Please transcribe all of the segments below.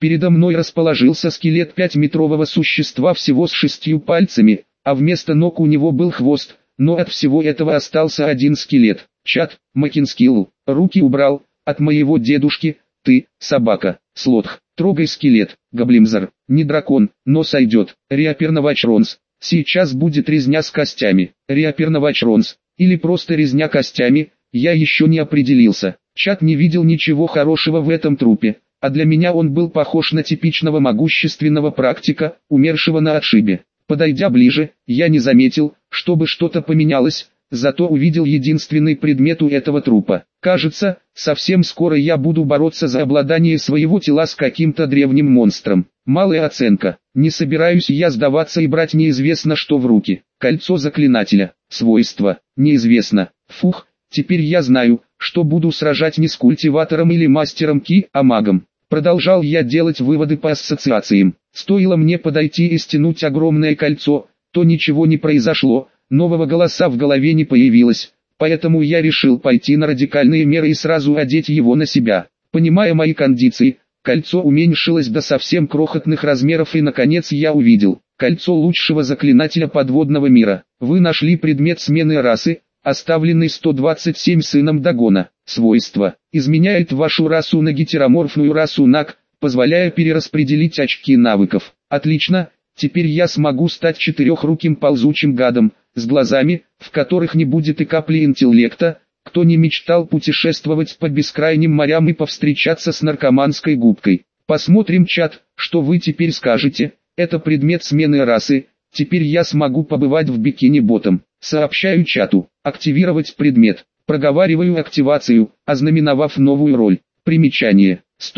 Передо мной расположился скелет 5-метрового существа всего с 6 пальцами, а вместо ног у него был хвост, но от всего этого остался один скелет. Чат, Макинскилл, руки убрал, от моего дедушки, ты, собака, Слотх, трогай скелет, Гоблимзар, не дракон, но сойдет, Риаперновачронс, сейчас будет резня с костями, Риаперновачронс, или просто резня костями, я еще не определился. Чат не видел ничего хорошего в этом трупе, а для меня он был похож на типичного могущественного практика, умершего на отшибе. Подойдя ближе, я не заметил, чтобы что-то поменялось, зато увидел единственный предмет у этого трупа. Кажется, совсем скоро я буду бороться за обладание своего тела с каким-то древним монстром. Малая оценка. Не собираюсь я сдаваться и брать неизвестно что в руки. Кольцо заклинателя. Свойства. Неизвестно. Фух, теперь я знаю, что буду сражать не с культиватором или мастером Ки, а магом. Продолжал я делать выводы по ассоциациям. Стоило мне подойти и стянуть огромное кольцо, то ничего не произошло, нового голоса в голове не появилось, поэтому я решил пойти на радикальные меры и сразу одеть его на себя. Понимая мои кондиции, кольцо уменьшилось до совсем крохотных размеров и наконец я увидел кольцо лучшего заклинателя подводного мира. Вы нашли предмет смены расы, оставленный 127 сыном Дагона. Свойство: изменяет вашу расу на гетероморфную расу Наг, позволяя перераспределить очки навыков. Отлично, теперь я смогу стать четырехруким ползучим гадом, с глазами, в которых не будет и капли интеллекта. Кто не мечтал путешествовать по бескрайним морям и повстречаться с наркоманской губкой? Посмотрим, чат, что вы теперь скажете. Это предмет смены расы, теперь я смогу побывать в бикини-ботом. Сообщаю чату, активировать предмет. Проговариваю активацию, ознаменовав новую роль. Примечание: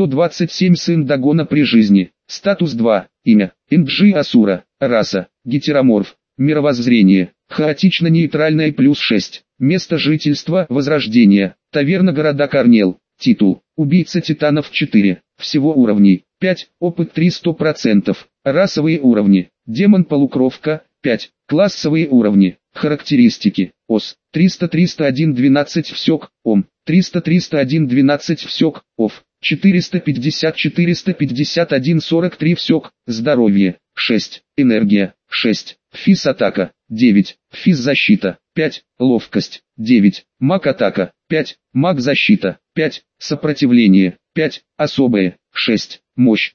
127 сын Дагона при жизни. Статус 2. Имя: Инджи Асура. Раса: гетероморф. Мировоззрение: хаотично-нейтральное +6. Место жительства: Возрождение. Таверна города Корнел. Титул: Убийца титанов 4. Всего уровней 5. Опыт 300%. Расовые уровни: Демон-полукровка 5. Классовые уровни. Характеристики: ОС 300-301-12 всек, ОМ 300-301-12 всек, ОФ 450-451-43 всек, здоровье 6, энергия 6, физ-атака 9, физ-защита 5, ловкость 9, маг-атака 5, маг-защита 5, сопротивление 5, особое 6, мощь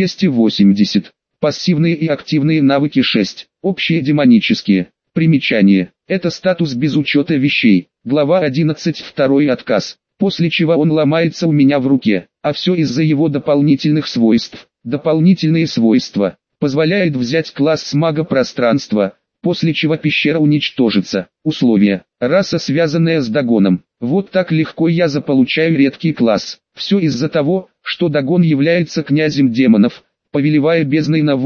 280, пассивные и активные навыки 6, общие демонические. Примечание: это статус без учета вещей. Глава 11. Второй отказ. После чего он ломается у меня в руке, а все из-за его дополнительных свойств. Дополнительные свойства: позволяет взять класс мага пространства, после чего пещера уничтожится. Условия: раса, связанная с Дагоном. Вот так легко я заполучаю редкий класс. Все из-за того, что Дагон является князем демонов, повелевая бездной на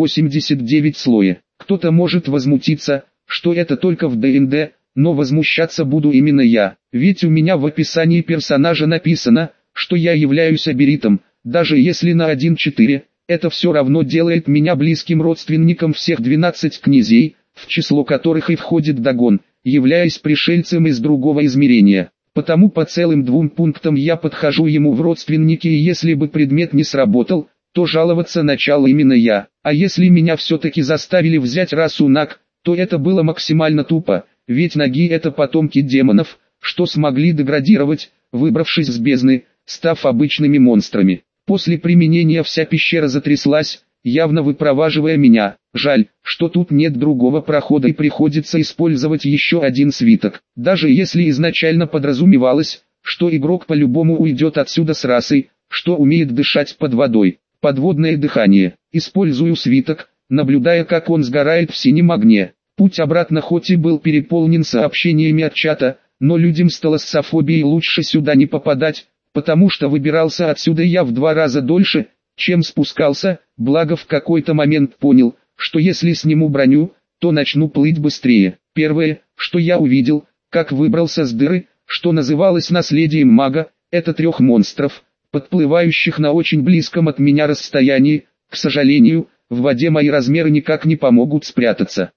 89 слоя. Кто-то может возмутиться, что это только в ДНД, но возмущаться буду именно я, ведь у меня в описании персонажа написано, что я являюсь аберитом, даже если на 1.4, это все равно делает меня близким родственником всех 12 князей, в число которых и входит Дагон, являясь пришельцем из другого измерения. Потому по целым 2 пунктам я подхожу ему в родственники, и если бы предмет не сработал, то жаловаться начал именно я. А если меня все-таки заставили взять расу Наг, то это было максимально тупо, ведь наги это потомки демонов, что смогли деградировать, выбравшись с бездны, став обычными монстрами. После применения вся пещера затряслась, явно выпроваживая меня. Жаль, что тут нет другого прохода и приходится использовать еще один свиток. Даже если изначально подразумевалось, что игрок по-любому уйдет отсюда с расой, что умеет дышать под водой. Подводное дыхание. Использую свиток, наблюдая, как он сгорает в синем огне. Путь обратно хоть и был переполнен сообщениями от чата, но людям с талассофобией лучше сюда не попадать, потому что выбирался отсюда я в 2 раза дольше, чем спускался, благо в какой-то момент понял, что если сниму броню, то начну плыть быстрее. Первое, что я увидел, как выбрался с дыры, что называлось наследием мага, это 3 монстров, подплывающих на очень близком от меня расстоянии. К сожалению, в воде мои размеры никак не помогут спрятаться.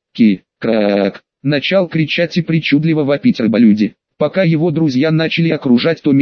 Крак! Начал кричать и причудливо вопить рыболюди. Пока его друзья начали окружать то место,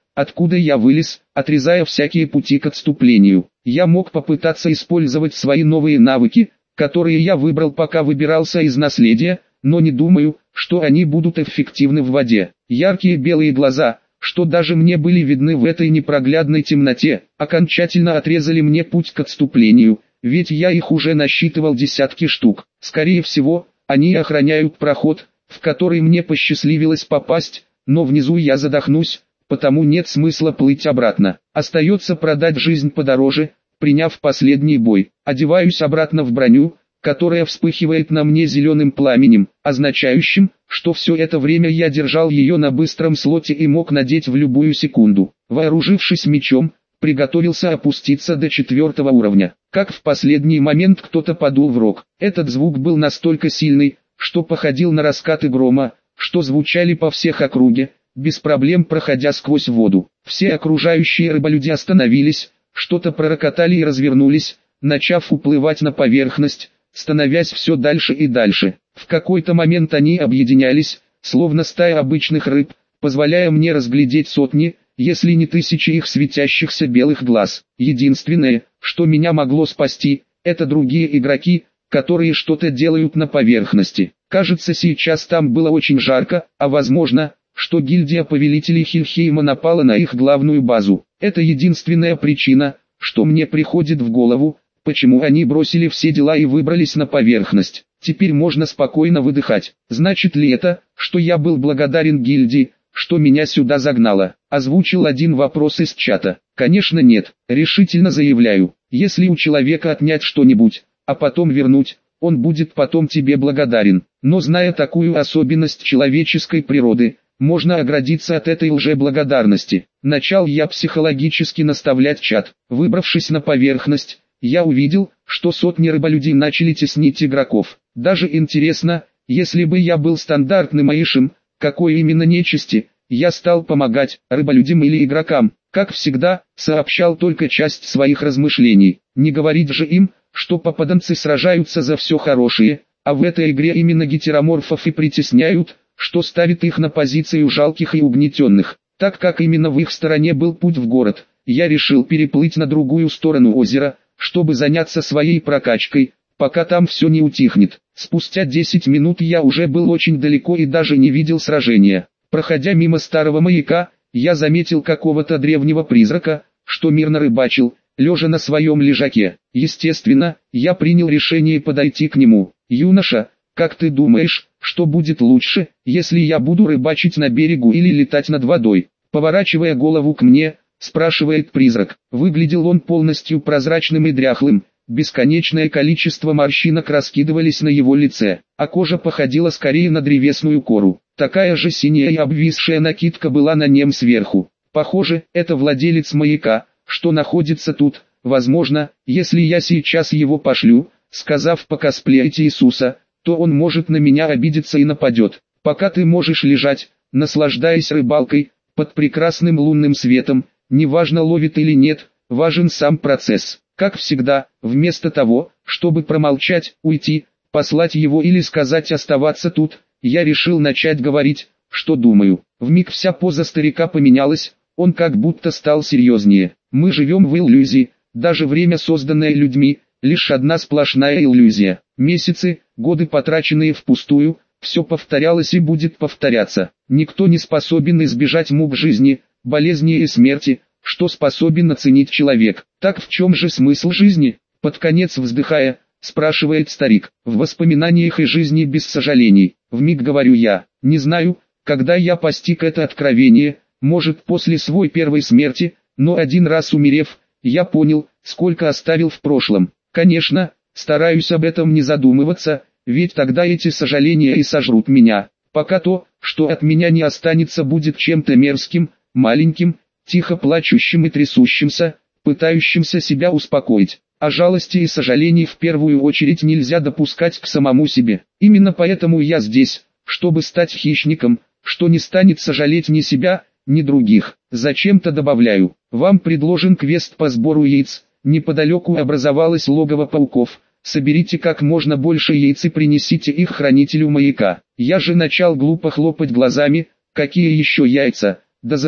откуда я вылез, отрезая всякие пути к отступлению. Я мог попытаться использовать свои новые навыки, которые я выбрал, пока выбирался из наследия, но не думаю, что они будут эффективны в воде. Яркие белые глаза, что даже мне были видны в этой непроглядной темноте, окончательно отрезали мне путь к отступлению, ведь я их уже насчитывал десятки штук. Скорее всего, они охраняют проход, в который мне посчастливилось попасть, но внизу я задохнусь, потому нет смысла плыть обратно. Остается продать жизнь подороже, приняв последний бой. Одеваюсь обратно в броню, которая вспыхивает на мне зеленым пламенем, означающим, что все это время я держал ее на быстром слоте и мог надеть в любую секунду. Вооружившись мечом, приготовился опуститься до 4 уровня. Как в последний момент кто-то подул в рог. Этот звук был настолько сильный, что походил на раскаты грома, что звучали по всех округе, без проблем проходя сквозь воду. Все окружающие рыболюди остановились, что-то пророкотали и развернулись, начав уплывать на поверхность, становясь все дальше и дальше. В какой-то момент они объединялись, словно стая обычных рыб, позволяя мне разглядеть сотни, если не тысячи их светящихся белых глаз. Единственное, что меня могло спасти, это другие игроки, которые что-то делают на поверхности. Кажется, сейчас там было очень жарко, а возможно, что гильдия повелителей Хельхейма напала на их главную базу. Это единственная причина, что мне приходит в голову, почему они бросили все дела и выбрались на поверхность. Теперь можно спокойно выдыхать. Значит ли это, что я был благодарен гильдии, что меня сюда загнало? Озвучил один вопрос из чата. Конечно нет, решительно заявляю. Если у человека отнять что-нибудь, а потом вернуть, он будет потом тебе благодарен. Но зная такую особенность человеческой природы, можно оградиться от этой лжеблагодарности. Начал я психологически наставлять чат. Выбравшись на поверхность, я увидел, что сотни рыболюдей начали теснить игроков. Даже интересно, если бы я был стандартным аишем, какой именно нечисти, я стал помогать, рыболюдям или игрокам. Как всегда, сообщал только часть своих размышлений. Не говорить же им, что попаданцы сражаются за все хорошее, а в этой игре именно гетероморфов и притесняют, что ставит их на позицию жалких и угнетенных. Так как именно в их стороне был путь в город, я решил переплыть на другую сторону озера, чтобы заняться своей прокачкой, пока там все не утихнет. Спустя 10 минут я уже был очень далеко и даже не видел сражения. Проходя мимо старого маяка, я заметил какого-то древнего призрака, что мирно рыбачил, лежа на своем лежаке. Естественно, я принял решение подойти к нему. «Юноша, как ты думаешь, что будет лучше, если я буду рыбачить на берегу или летать над водой?» Поворачивая голову к мне, спрашивает призрак. Выглядел он полностью прозрачным и дряхлым, бесконечное количество морщинок раскидывались на его лице, а кожа походила скорее на древесную кору. Такая же синяя и обвисшая накидка была на нем сверху. Похоже, это владелец маяка, что находится тут. Возможно, если я сейчас его пошлю, сказав покосплеить Иисуса, то он может на меня обидеться и нападет. Пока ты можешь лежать, наслаждаясь рыбалкой, под прекрасным лунным светом, неважно ловит или нет, важен сам процесс. Как всегда, вместо того, чтобы промолчать, уйти, послать его или сказать оставаться тут, я решил начать говорить, что думаю. Вмиг вся поза старика поменялась, он как будто стал серьезнее. Мы живем в иллюзии, даже время, созданное людьми, лишь одна сплошная иллюзия. Месяцы, годы, потраченные впустую, все повторялось и будет повторяться. Никто не способен избежать мук жизни, болезни и смерти, что способен оценить человек. Так в чем же смысл жизни? Под конец вздыхая, спрашивает старик. В воспоминаниях и жизни без сожалений. Вмиг говорю я. Не знаю, когда я постиг это откровение, может после своей первой смерти, но один раз умерев, я понял, сколько оставил в прошлом. Конечно, стараюсь об этом не задумываться, ведь тогда эти сожаления и сожрут меня. Пока то, что от меня не останется, будет чем-то мерзким, маленьким, тихо плачущим и трясущимся, пытающимся себя успокоить. А жалости и сожалений в первую очередь нельзя допускать к самому себе. Именно поэтому я здесь, чтобы стать хищником, что не станет сожалеть ни себя, ни других. Зачем-то добавляю, вам предложен квест по сбору яиц. Неподалеку образовалось логово пауков. Соберите как можно больше яиц и принесите их хранителю маяка. Я же начал глупо хлопать глазами. Какие еще яйца? Да за то,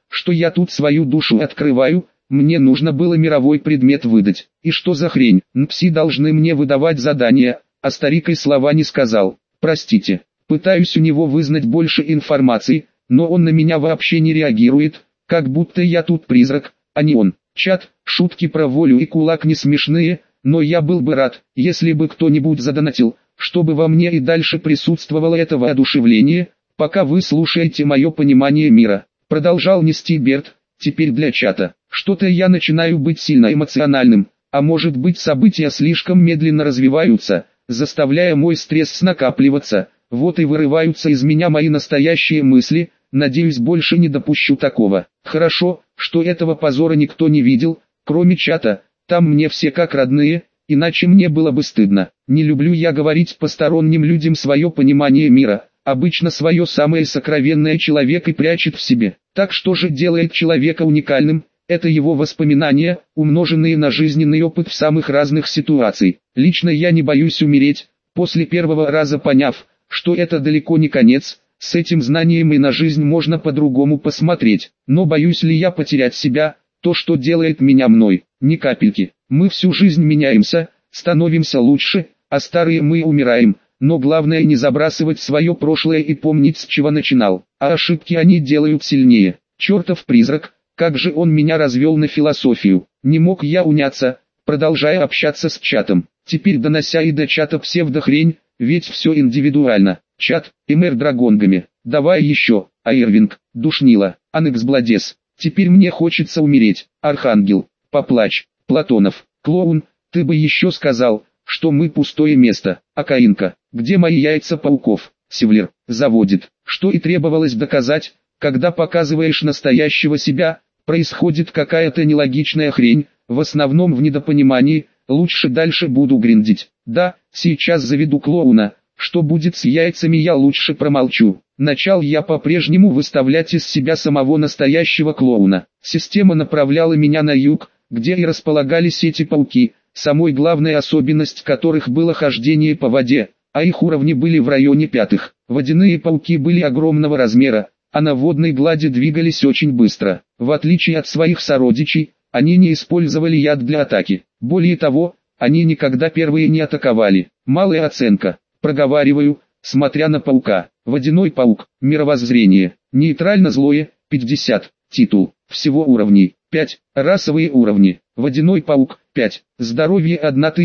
что я тут свою душу открываю, мне нужно было мировой предмет выдать. И что за хрень, НПСи должны мне выдавать задания, а старик и слова не сказал. Простите, пытаюсь у него вызнать больше информации, но он на меня вообще не реагирует, как будто я тут призрак, а не он. Чат, шутки про волю и кулак не смешные, но я был бы рад, если бы кто-нибудь задонатил, чтобы во мне и дальше присутствовало это воодушевление, пока вы слушаете мое понимание мира. Продолжал нести Берт, теперь для чата. Что-то я начинаю быть сильно эмоциональным, а может быть события слишком медленно развиваются, заставляя мой стресс накапливаться, вот и вырываются из меня мои настоящие мысли, надеюсь больше не допущу такого. Хорошо, что этого позора никто не видел, кроме чата, там мне все как родные, иначе мне было бы стыдно. Не люблю я говорить посторонним людям свое понимание мира, обычно свое самое сокровенное человек и прячет в себе. Так что же делает человека уникальным? Это его воспоминания, умноженные на жизненный опыт в самых разных ситуациях. Лично я не боюсь умереть, после первого раза поняв, что это далеко не конец, с этим знанием и на жизнь можно по-другому посмотреть. Но боюсь ли я потерять себя, то что делает меня мной? Ни капельки. Мы всю жизнь меняемся, становимся лучше, а старые мы умираем. Но главное не забрасывать свое прошлое и помнить, с чего начинал. А ошибки они делают сильнее. Чертов призрак, как же он меня развел на философию. Не мог я уняться, продолжая общаться с чатом. Теперь донося и до чата псевдохрень, ведь все индивидуально. Чат, Эмэр Драгонгами, давай еще, Айрвинг, Душнила, Анекс Бладес. Теперь мне хочется умереть. Архангел, поплачь, Платонов, клоун, ты бы еще сказал, что мы пустое место. Акаинка, где мои яйца пауков? Севлер, заводит, что и требовалось доказать, когда показываешь настоящего себя, происходит какая-то нелогичная хрень, в основном в недопонимании, лучше дальше буду гриндить. Да, сейчас заведу клоуна, что будет с яйцами я лучше промолчу. Начал я по-прежнему выставлять из себя самого настоящего клоуна. Система направляла меня на юг, где и располагались эти пауки, самой главной особенность которых было хождение по воде, а их уровни были в районе пятых. Водяные пауки были огромного размера, а на водной глади двигались очень быстро. В отличие от своих сородичей, они не использовали яд для атаки. Более того, они никогда первые не атаковали. Малая оценка. Проговариваю, смотря на паука. Водяной паук. Мировоззрение. Нейтрально злое. 50. Титул. Всего уровней. 5. Расовые уровни. Водяной паук. 5. Здоровье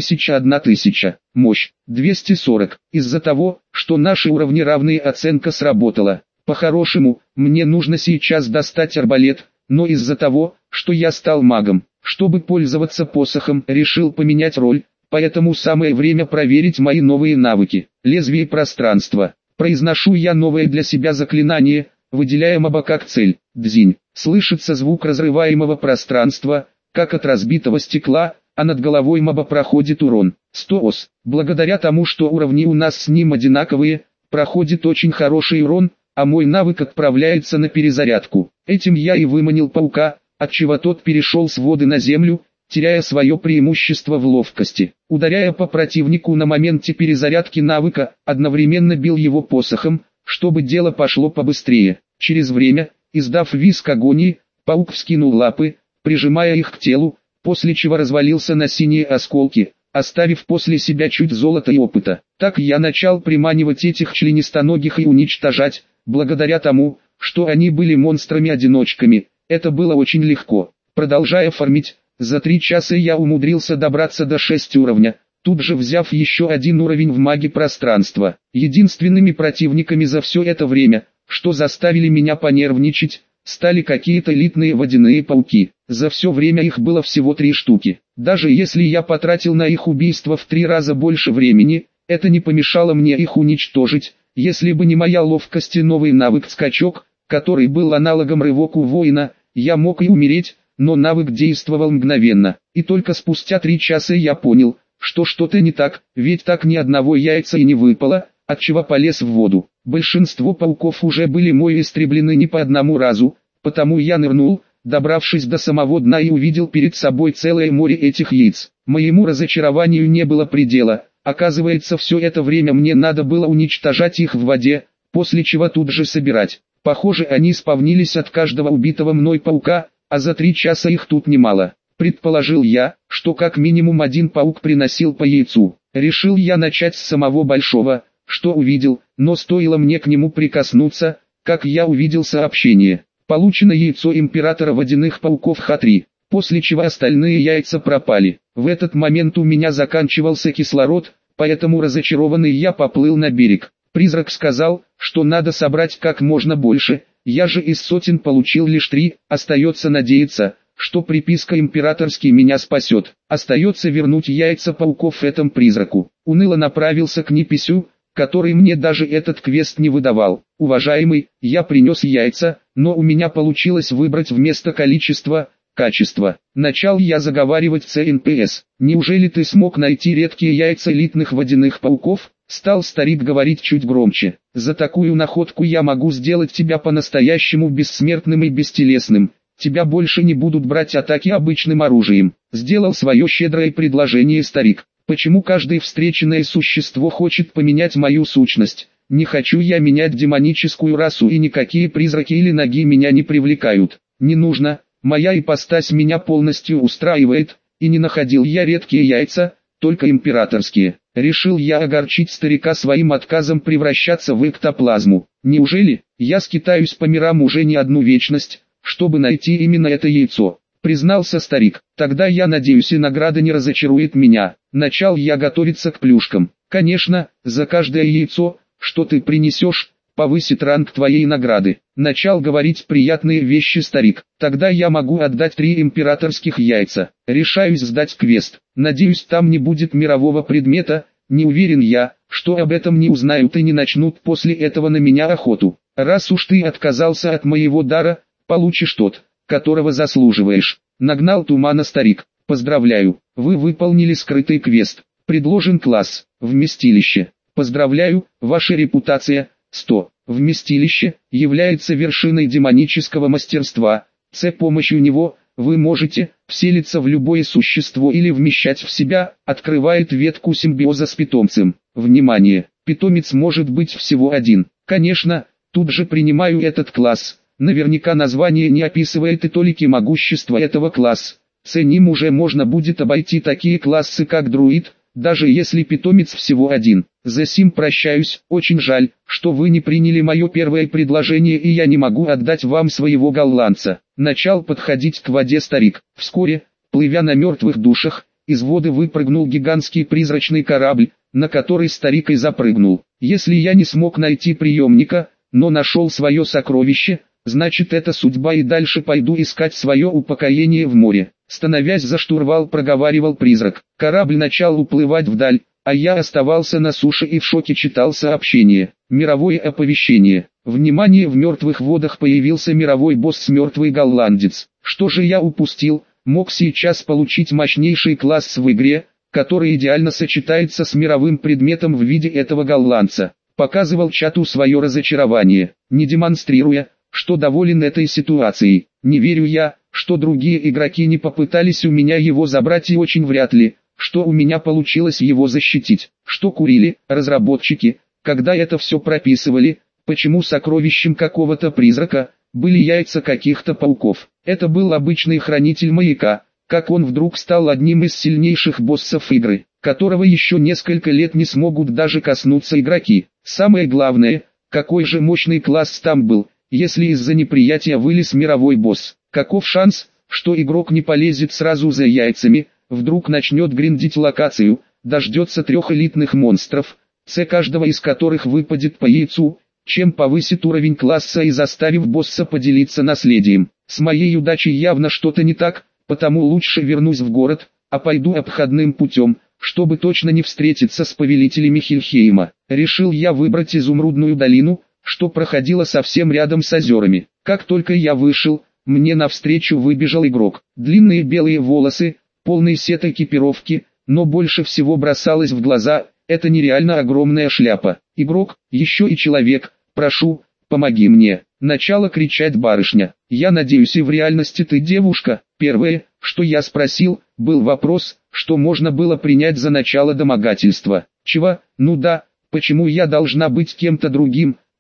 1000. Мощь. 240. Из-за того, что наши уровни равные, оценка сработала. По-хорошему, мне нужно сейчас достать арбалет, но из-за того, что я стал магом, чтобы пользоваться посохом, решил поменять роль, поэтому самое время проверить мои новые навыки. Лезвие пространства. Произношу я новое для себя заклинание, выделяя моба как цель. Дзинь. Слышится звук разрываемого пространства, как от разбитого стекла, а над головой моба проходит урон. 100 ос. Благодаря тому, что уровни у нас с ним одинаковые, проходит очень хороший урон, а мой навык отправляется на перезарядку. Этим я и выманил паука, отчего тот перешел с воды на землю, теряя свое преимущество в ловкости. Ударяя по противнику на моменте перезарядки навыка, одновременно бил его посохом, чтобы дело пошло побыстрее. Через время, издав визг агонии, паук вскинул лапы, прижимая их к телу, после чего развалился на синие осколки, оставив после себя чуть золота и опыта. Так я начал приманивать этих членистоногих и уничтожать, благодаря тому, что они были монстрами-одиночками. Это было очень легко. Продолжая фармить, за 3 часа я умудрился добраться до 6 уровня, тут же взяв еще один уровень в маге пространства. Единственными противниками за все это время, что заставили меня понервничать, стали какие-то элитные водяные пауки. За все время их было всего 3 штуки. Даже если я потратил на их убийство в 3 раза больше времени, это не помешало мне их уничтожить. Если бы не моя ловкость и новый навык скачок, который был аналогом рывоку воина, я мог и умереть, но навык действовал мгновенно. И только спустя 3 часа я понял, что что-то не так, ведь так ни одного яйца и не выпало, отчего полез в воду. Большинство пауков уже были мной истреблены не по одному разу, потому я нырнул, добравшись до самого дна, и увидел перед собой целое море этих яиц. Моему разочарованию не было предела. Оказывается, все это время мне надо было уничтожать их в воде, после чего тут же собирать. Похоже, они спавнились от каждого убитого мной паука, а за 3 часа их тут немало. Предположил я, что как минимум один паук приносил по яйцу. Решил я начать с самого большого, что увидел, но стоило мне к нему прикоснуться, как я увидел сообщение. Получено яйцо императора водяных пауков Х3, после чего остальные яйца пропали. В этот момент у меня заканчивался кислород, поэтому разочарованный я поплыл на берег. Призрак сказал, что надо собрать как можно больше, я же из сотен получил лишь 3, остается надеяться, что приписка императорский меня спасет. Остается вернуть яйца пауков этому призраку. Уныло направился к Неписю, который мне даже этот квест не выдавал. Уважаемый, я принес яйца, но у меня получилось выбрать вместо количества качество. Начал я заговаривать с НПС. Неужели ты смог найти редкие яйца элитных водяных пауков? Стал старик говорить чуть громче. За такую находку я могу сделать тебя по-настоящему бессмертным и бестелесным. Тебя больше не будут брать атаки обычным оружием. Сделал свое щедрое предложение старик. Почему каждое встреченное существо хочет поменять мою сущность? Не хочу я менять демоническую расу, и никакие призраки или ноги меня не привлекают. Не нужно. Моя ипостась меня полностью устраивает, и не находил я редкие яйца, только императорские. Решил я огорчить старика своим отказом превращаться в эктоплазму. Неужели, я скитаюсь по мирам уже не одну вечность, чтобы найти именно это яйцо? Признался старик. Тогда я надеюсь, и награда не разочарует меня. Начал я готовиться к плюшкам. Конечно, за каждое яйцо, что ты принесешь, повысит ранг твоей награды. Начал говорить приятные вещи старик. Тогда я могу отдать 3 императорских яйца. Решаюсь сдать квест. Надеюсь, там не будет мирового предмета. Не уверен я, что об этом не узнают и не начнут после этого на меня охоту. Раз уж ты отказался от моего дара, получишь тот, которого заслуживаешь. Нагнал тумана старик. Поздравляю, вы выполнили скрытый квест. Предложен класс «Вместилище». Поздравляю, ваша репутация 100. Вместилище является вершиной демонического мастерства. С помощью него вы можете вселиться в любое существо или вмещать в себя, открывает ветку симбиоза с питомцем. Внимание! Питомец может быть всего один. Конечно, тут же принимаю этот класс. Наверняка название не описывает и толики могущества этого класса. С ним уже можно будет обойти такие классы как друид, даже если питомец всего один. За сим прощаюсь, очень жаль, что вы не приняли мое первое предложение, и я не могу отдать вам своего голландца. Начал подходить к воде старик. Вскоре, плывя на мертвых душах, из воды выпрыгнул гигантский призрачный корабль, на который старик и запрыгнул. Если я не смог найти приемника, но нашел свое сокровище, значит это судьба, и дальше пойду искать свое упокоение в море. Становясь за штурвал, проговаривал призрак. Корабль начал уплывать вдаль, а я оставался на суше и в шоке читал сообщение. Мировое оповещение. Внимание, в мертвых водах появился мировой босс мертвый голландец. Что же я упустил? Мог сейчас получить мощнейший класс в игре, который идеально сочетается с мировым предметом в виде этого голландца. Показывал чату свое разочарование, не демонстрируя, что доволен этой ситуацией. Не верю я, что другие игроки не попытались у меня его забрать, и очень вряд ли, что у меня получилось его защитить. Что курили разработчики, когда это все прописывали? Почему сокровищем какого-то призрака были яйца каких-то пауков? Это был обычный хранитель маяка, как он вдруг стал одним из сильнейших боссов игры, которого еще несколько лет не смогут даже коснуться игроки. Самое главное, какой же мощный класс там был, если из-за неприятия вылез мировой босс. Каков шанс, что игрок не полезет сразу за яйцами, вдруг начнет гриндить локацию, дождется 3 элитных монстров, с каждого из которых выпадет по яйцу, чем повысит уровень класса и заставив босса поделиться наследием. С моей удачей явно что-то не так, потому лучше вернусь в город, а пойду обходным путем, чтобы точно не встретиться с повелителями Хельхейма. Решил я выбрать изумрудную долину, что проходила совсем рядом с озерами. Как только я вышел, мне навстречу выбежал игрок. Длинные белые волосы, полный сет экипировки, но больше всего бросалось в глаза, это нереально огромная шляпа. Игрок, еще и человек, прошу, помоги мне. Начала кричать барышня. Я надеюсь, и в реальности ты девушка. Первое, что я спросил, был вопрос, что можно было принять за начало домогательства. Чего? Ну да, почему я должна быть кем-то другим,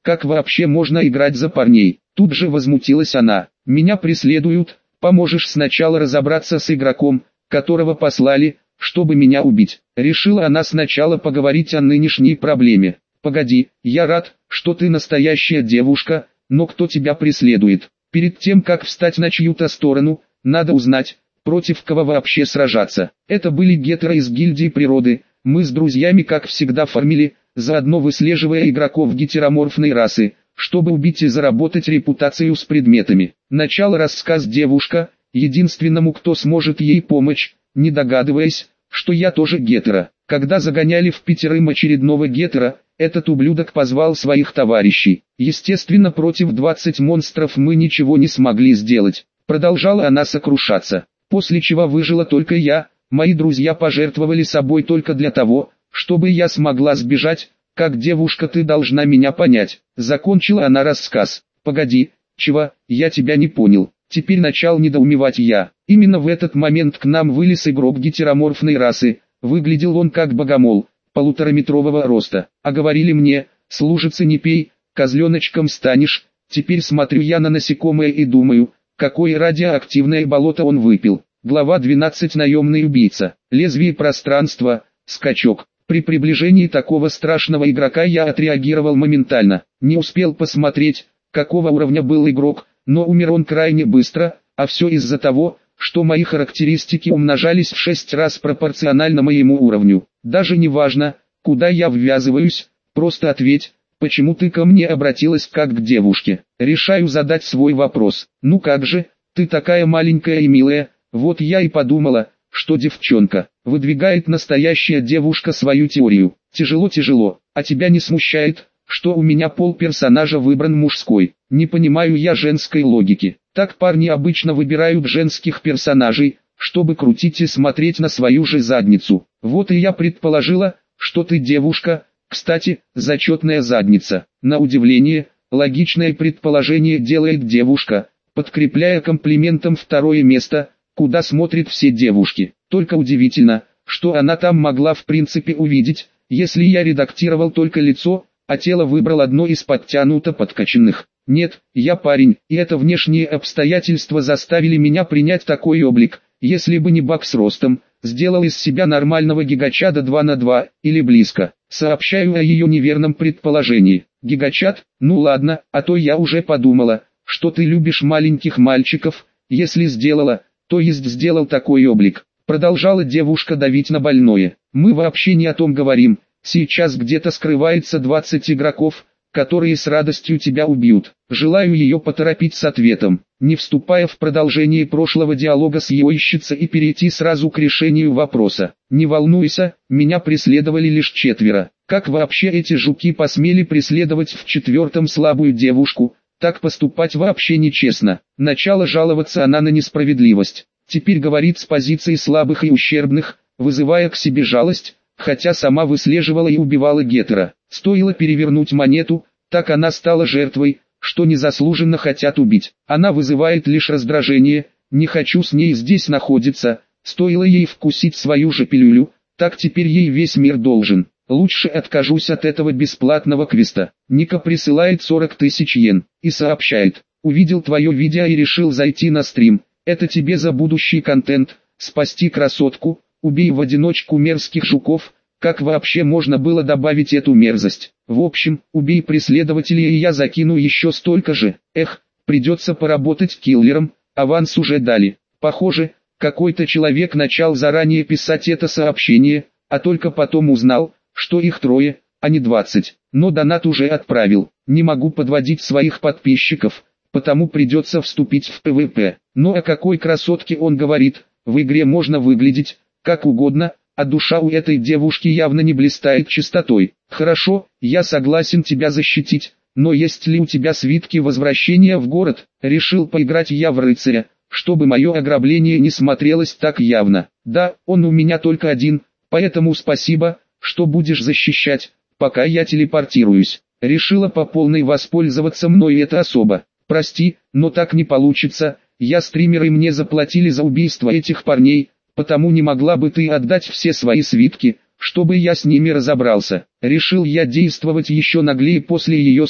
как вообще можно играть за парней? Тут же возмутилась она. Меня преследуют, поможешь сначала разобраться с игроком, которого послали, чтобы меня убить. Решила она сначала поговорить о нынешней проблеме. Погоди, я рад, что ты настоящая девушка, но кто тебя преследует? Перед тем как встать на чью-то сторону, надо узнать, против кого вообще сражаться. Это были гетеры из гильдии природы, мы с друзьями как всегда фармили, заодно выслеживая игроков гетероморфной расы, чтобы убить и заработать репутацию с предметами. Начало рассказ девушка, единственному кто сможет ей помочь, не догадываясь, что я тоже гетера. Когда загоняли в пятерым очередного гетера, этот ублюдок позвал своих товарищей. Естественно, против 20 монстров мы ничего не смогли сделать. Продолжала она сокрушаться. После чего выжила только я, мои друзья пожертвовали собой только для того, чтобы я смогла сбежать. Как девушка ты должна меня понять. Закончила она рассказ. Погоди, чего, я тебя не понял. Теперь начал недоумевать я. Именно в этот момент к нам вылез игрок гетероморфной расы. Выглядел он как богомол, полутораметрового роста. А говорили мне, с лужицы не пей, козленочком станешь. Теперь смотрю я на насекомое и думаю, какое радиоактивное болото он выпил. Глава 12. Наемный убийца. Лезвие пространства. Скачок. При приближении такого страшного игрока я отреагировал моментально. Не успел посмотреть, какого уровня был игрок, но умер он крайне быстро, а все из-за того, что мои характеристики умножались в 6 раз пропорционально моему уровню. Даже не важно, куда я ввязываюсь, просто ответь, почему ты ко мне обратилась как к девушке. Решаю задать свой вопрос. Ну как же, ты такая маленькая и милая, вот я и подумала, что девчонка. Выдвигает настоящая девушка свою теорию. Тяжело, а тебя не смущает, что у меня пол персонажа выбран мужской? Не понимаю я женской логики. Так парни обычно выбирают женских персонажей, чтобы крутить и смотреть на свою же задницу. Вот и я предположила, что ты девушка, кстати, зачетная задница. На удивление, логичное предположение делает девушка, подкрепляя комплиментом второе место, куда смотрят все девушки. Только удивительно, что она там могла в принципе увидеть, если я редактировал только лицо, а тело выбрал одно из подтянуто подкачанных. Нет, я парень, и это внешние обстоятельства заставили меня принять такой облик. Если бы не баг с ростом, сделал из себя нормального гигачада 2 на 2, или близко. Сообщаю о ее неверном предположении. Гигачад? Ну ладно, а то я уже подумала, что ты любишь маленьких мальчиков, если сделала, то есть сделал такой облик. Продолжала девушка давить на больное. Мы вообще не о том говорим. Сейчас где-то скрывается 20 игроков, которые с радостью тебя убьют. Желаю ее поторопить с ответом, не вступая в продолжение прошлого диалога с ее ищицей и перейти сразу к решению вопроса. Не волнуйся, меня преследовали лишь 4. Как вообще эти жуки посмели преследовать в 4-м слабую девушку? Так поступать вообще нечестно. Начало жаловаться она на несправедливость. Теперь говорит с позиции слабых и ущербных, вызывая к себе жалость, хотя сама выслеживала и убивала гетера. Стоило перевернуть монету, так она стала жертвой, что незаслуженно хотят убить. Она вызывает лишь раздражение, не хочу с ней здесь находиться, стоило ей вкусить свою же пилюлю, так теперь ей весь мир должен. Лучше откажусь от этого бесплатного квеста. Ника присылает 40 тысяч йен и сообщает: увидел твое видео и решил зайти на стрим. Это тебе за будущий контент, спасти красотку, убей в одиночку мерзких жуков. Как вообще можно было добавить эту мерзость? В общем, убей преследователей и я закину еще столько же. Эх, придется поработать киллером, аванс уже дали. Похоже, какой-то человек начал заранее писать это сообщение, а только потом узнал, что их 3, а не 20. Но донат уже отправил. Не могу подводить своих подписчиков, потому придется вступить в ПВП. Но о какой красотке он говорит? В игре можно выглядеть как угодно, а душа у этой девушки явно не блистает чистотой. Хорошо, я согласен тебя защитить, но есть ли у тебя свитки возвращения в город? Решил поиграть я в рыцаря, чтобы мое ограбление не смотрелось так явно. Да, он у меня только один, поэтому спасибо, что будешь защищать, пока я телепортируюсь. Решила по полной воспользоваться мной эта особа. Прости, но так не получится, я стример и мне заплатили за убийство этих парней, потому не могла бы ты отдать все свои свитки, чтобы я с ними разобрался. Решил я действовать еще наглее после ее слов.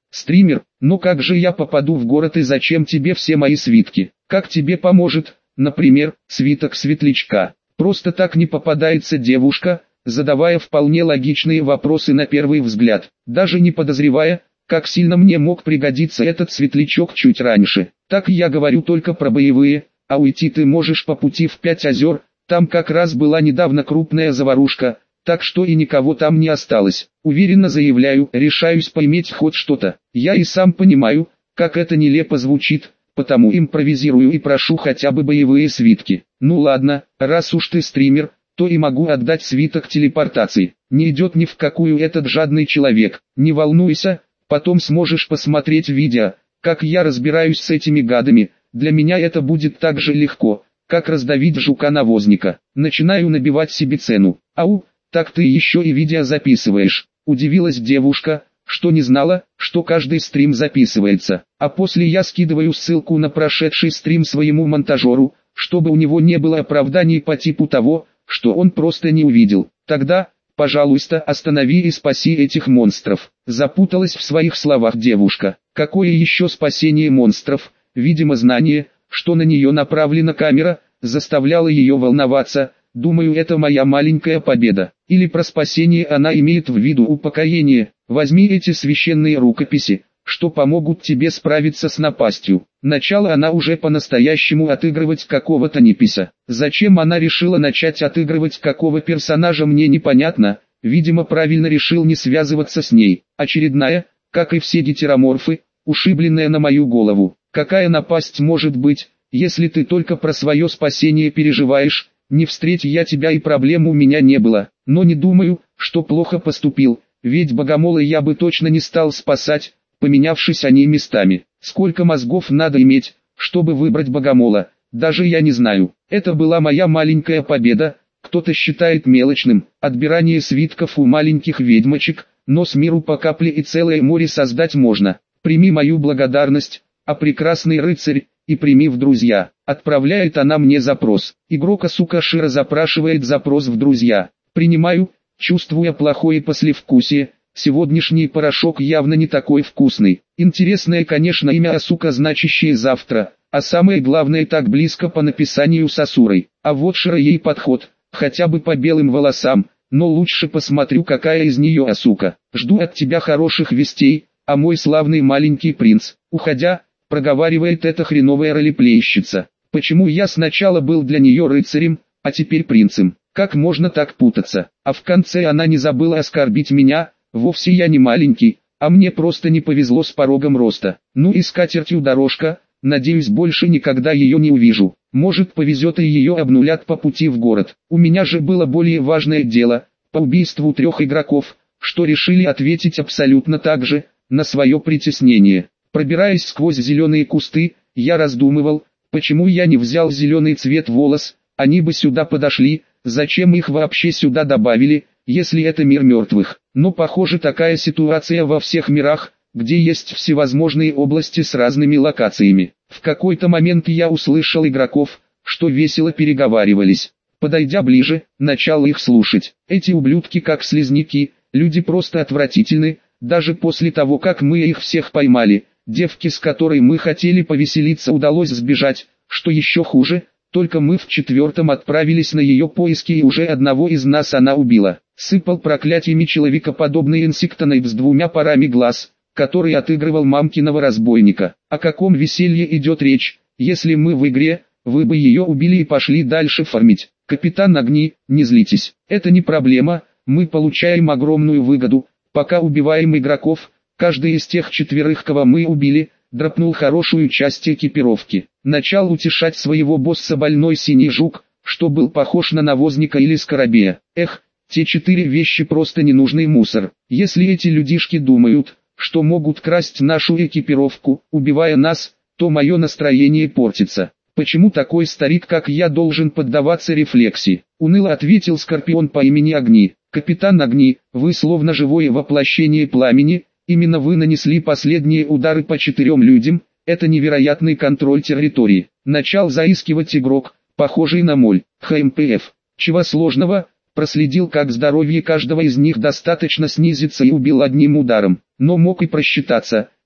Стример, но как же я попаду в город и зачем тебе все мои свитки? Как тебе поможет, например, свиток светлячка? Просто так не попадается девушка, задавая вполне логичные вопросы на первый взгляд, даже не подозревая, как сильно мне мог пригодиться этот светлячок чуть раньше. Так я говорю только про боевые, а уйти ты можешь по пути в 5 озер, там как раз была недавно крупная заварушка, так что и никого там не осталось. Уверенно заявляю, решаюсь поиметь хоть что-то. Я и сам понимаю, как это нелепо звучит, потому импровизирую и прошу хотя бы боевые свитки. Ну ладно, раз уж ты стример, то и могу отдать свиток телепортации. Не идет ни в какую этот жадный человек. Не волнуйся, потом сможешь посмотреть видео, как я разбираюсь с этими гадами. Для меня это будет так же легко, как раздавить жука-навозника. Начинаю набивать себе цену. Ау, так ты еще и видео записываешь. Удивилась девушка, что не знала, что каждый стрим записывается. А после я скидываю ссылку на прошедший стрим своему монтажеру, чтобы у него не было оправданий по типу того, что он просто не увидел. Тогда, пожалуйста, останови и спаси этих монстров. Запуталась в своих словах девушка. Какое еще спасение монстров? Видимо, знание, что на нее направлена камера, заставляло ее волноваться. Думаю, это моя маленькая победа. Или про спасение она имеет в виду упокоение. Возьми эти священные рукописи, что помогут тебе справиться с напастью. Начало она уже по-настоящему отыгрывать какого-то непися. Зачем она решила начать отыгрывать какого персонажа, мне непонятно. Видимо, правильно решил не связываться с ней. Очередная, как и все гетероморфы, ушибленная на мою голову. Какая напасть может быть, если ты только про свое спасение переживаешь? Не встреть я тебя и проблем у меня не было. Но не думаю, что плохо поступил, ведь богомола я бы точно не стал спасать, поменявшись они местами. Сколько мозгов надо иметь, чтобы выбрать богомола, даже я не знаю. Это была моя маленькая победа. Кто-то считает мелочным отбирание свитков у маленьких ведьмочек, но с миру по капле и целое море создать можно. Прими мою благодарность, а прекрасный рыцарь, и прими в друзья. Отправляет она мне запрос. Игрок Асука Шира запрашивает запрос в друзья. Принимаю, чувствуя плохое послевкусие. Сегодняшний порошок явно не такой вкусный. Интересное, конечно, имя Асука, значащее завтра, а самое главное, так близко по написанию с Асурой. А вот Шира ей подход, хотя бы по белым волосам, но лучше посмотрю, какая из нее Асука. Жду от тебя хороших вестей, а мой славный маленький принц. Уходя, проговаривает эта хреновая ролеплейщица. Почему я сначала был для нее рыцарем, а теперь принцем? Как можно так путаться? А в конце она не забыла оскорбить меня. Вовсе я не маленький, а мне просто не повезло с порогом роста. Ну и с катертью дорожка, надеюсь, больше никогда ее не увижу. Может, повезет и ее обнулят по пути в город. У меня же было более важное дело, по убийству 3 игроков, что решили ответить абсолютно так же, на свое притеснение. Пробираясь сквозь зеленые кусты, я раздумывал, почему я не взял зеленый цвет волос, они бы сюда подошли, зачем их вообще сюда добавили, если это мир мертвых. Но похоже, такая ситуация во всех мирах, где есть всевозможные области с разными локациями. В какой-то момент я услышал игроков, что весело переговаривались. Подойдя ближе, начал их слушать. Эти ублюдки как слизняки, люди просто отвратительны, даже после того, как мы их всех поймали. Девке, с которой мы хотели повеселиться, удалось сбежать, что еще хуже, только мы вчетвером отправились на ее поиски, и уже одного из нас она убила. Сыпал проклятиями человекоподобный инсектоноид с 2 парами глаз, который отыгрывал мамкиного разбойника. О каком веселье идет речь, если мы в игре, вы бы ее убили и пошли дальше фармить. Капитан Огни, не злитесь, это не проблема, мы получаем огромную выгоду, пока убиваем игроков. Каждый из тех 4, кого мы убили, дропнул хорошую часть экипировки. Начал утешать своего босса больной синий жук, что был похож на навозника или скоробея. Эх, те 4 вещи просто ненужный мусор. Если эти людишки думают, что могут красть нашу экипировку, убивая нас, то мое настроение портится. Почему такой старик, как я, должен поддаваться рефлексии? Уныло ответил Скорпион по имени Огни. Капитан Огни, вы словно живое воплощение пламени. Именно вы нанесли последние удары по 4 людям, это невероятный контроль территории. Начал заискивать игрок, похожий на моль. ХМПФ. Чего сложного, проследил, как здоровье каждого из них достаточно снизится, и убил одним ударом. Но мог и просчитаться,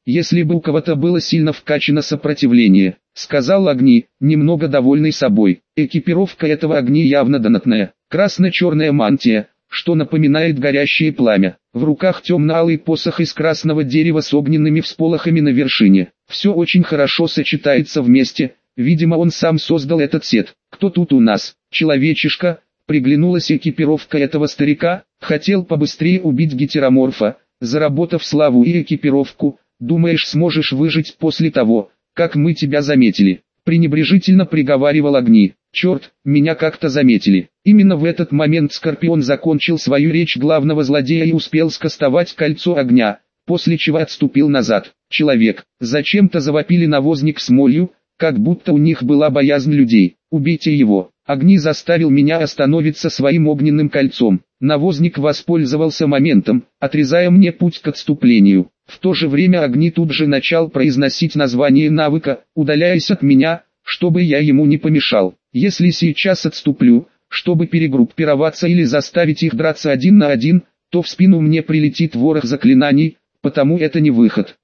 если бы у кого-то было сильно вкачано сопротивление, сказал Огни, немного довольный собой. Экипировка этого Огни явно донатная. Красно-черная мантия, что напоминает горящее пламя. В руках темно-алый посох из красного дерева с огненными всполохами на вершине. Все очень хорошо сочетается вместе, видимо он сам создал этот сет. Кто тут у нас? Человечишка. Приглянулась экипировка этого старика, хотел побыстрее убить гетероморфа, заработав славу и экипировку. Думаешь, сможешь выжить после того, как мы тебя заметили? Пренебрежительно приговаривал Огни. Черт, меня как-то заметили. Именно в этот момент Скорпион закончил свою речь главного злодея и успел скастовать кольцо огня, после чего отступил назад. Человек, зачем-то завопили навозник с молью, как будто у них была боязнь людей. Убейте его. Огни заставил меня остановиться своим огненным кольцом. Навозник воспользовался моментом, отрезая мне путь к отступлению. В то же время Огни тут же начал произносить название навыка, удаляясь от меня, чтобы я ему не помешал. Если сейчас отступлю, чтобы перегруппироваться или заставить их драться один на один, то в спину мне прилетит ворох заклинаний, потому это не выход.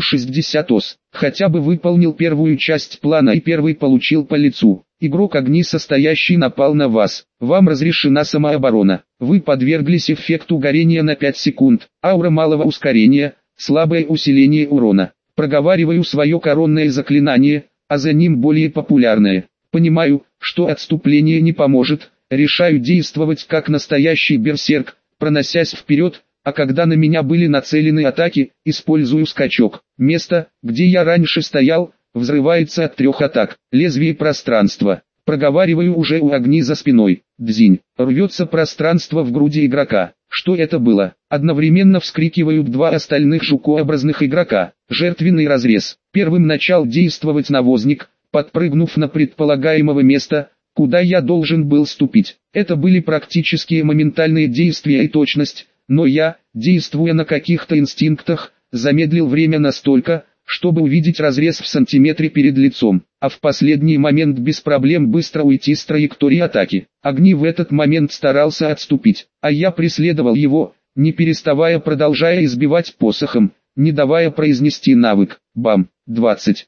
160 ос. Хотя бы выполнил первую часть плана и первый получил по лицу. Игрок Огни состоящий напал на вас. Вам разрешена самооборона. Вы подверглись эффекту горения на 5 секунд. Аура малого ускорения, слабое усиление урона. Проговариваю свое коронное заклинание, а за ним более популярное. Понимаю, что отступление не поможет, решаю действовать как настоящий берсерк, проносясь вперед, а когда на меня были нацелены атаки, использую скачок. Место, где я раньше стоял, взрывается от 3 атак. Лезвие пространства. Проговариваю уже у Огни за спиной. Дзинь. Рвется пространство в груди игрока. Что это было? Одновременно вскрикивают два остальных жукообразных игрока. Жертвенный разрез. Первым начал действовать навозник, подпрыгнув на предполагаемого места, куда я должен был ступить. Это были практически моментальные действия и точность, но я, действуя на каких-то инстинктах, замедлил время настолько, чтобы увидеть разрез в сантиметре перед лицом, а в последний момент без проблем быстро уйти с траектории атаки. Огни в этот момент старался отступить, а я преследовал его, не переставая, продолжая избивать посохом, не давая произнести навык. Бам! 20.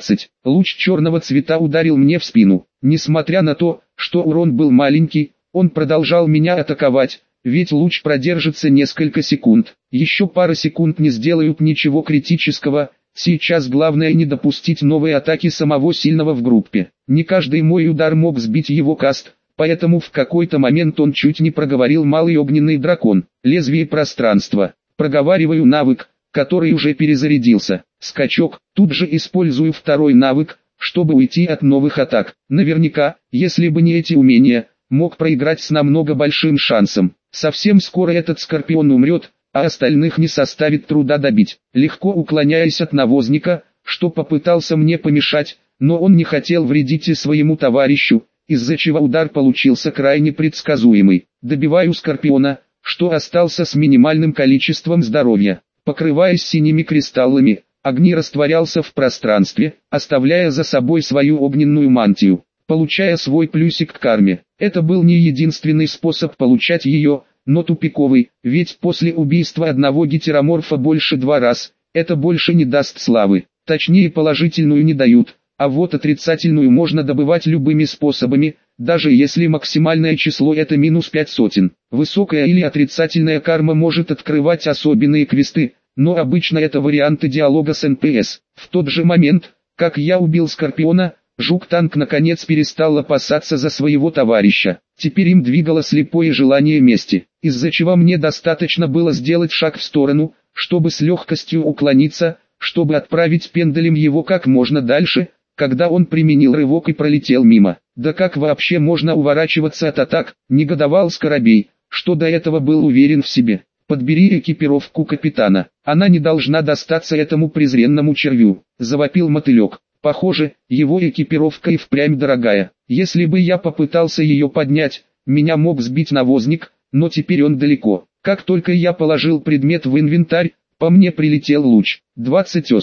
Луч черного цвета ударил мне в спину. Несмотря на то, что урон был маленький, он продолжал меня атаковать, ведь луч продержится несколько секунд. Еще пара секунд не сделают ничего критического. Сейчас главное не допустить новой атаки самого сильного в группе. Не каждый мой удар мог сбить его каст, поэтому в какой-то момент он чуть не проговорил малый огненный дракон. Лезвие пространства. Проговариваю навык, который уже перезарядился. Скачок. Тут же использую второй навык, чтобы уйти от новых атак. Наверняка, если бы не эти умения, мог проиграть с намного большим шансом. Совсем скоро этот Скорпион умрет, а остальных не составит труда добить. Легко уклоняясь от навозника, что попытался мне помешать, но он не хотел вредить и своему товарищу, из-за чего удар получился крайне предсказуемый. Добиваю Скорпиона, что остался с минимальным количеством здоровья. Покрываясь синими кристаллами, Огни растворялся в пространстве, оставляя за собой свою огненную мантию, получая свой плюсик к карме. Это был не единственный способ получать ее, но тупиковый, ведь после убийства одного гетероморфа больше 2 раз, это больше не даст славы, точнее положительную не дают, а вот отрицательную можно добывать любыми способами, даже если максимальное число это -500. Высокая или отрицательная карма может открывать особенные квесты, но обычно это варианты диалога с НПС. В тот же момент, как я убил Скорпиона, Жук-танк наконец перестал опасаться за своего товарища. Теперь им двигало слепое желание мести, из-за чего мне достаточно было сделать шаг в сторону, чтобы с легкостью уклониться, чтобы отправить пендалем его как можно дальше, когда он применил рывок и пролетел мимо. Да как вообще можно уворачиваться от атак, негодовал Скоробей, что до этого был уверен в себе. Подбери экипировку капитана, она не должна достаться этому презренному червю, завопил мотылек. Похоже, его экипировка и впрямь дорогая. Если бы я попытался ее поднять, меня мог сбить навозник, но теперь он далеко. Как только я положил предмет в инвентарь, по мне прилетел луч. 20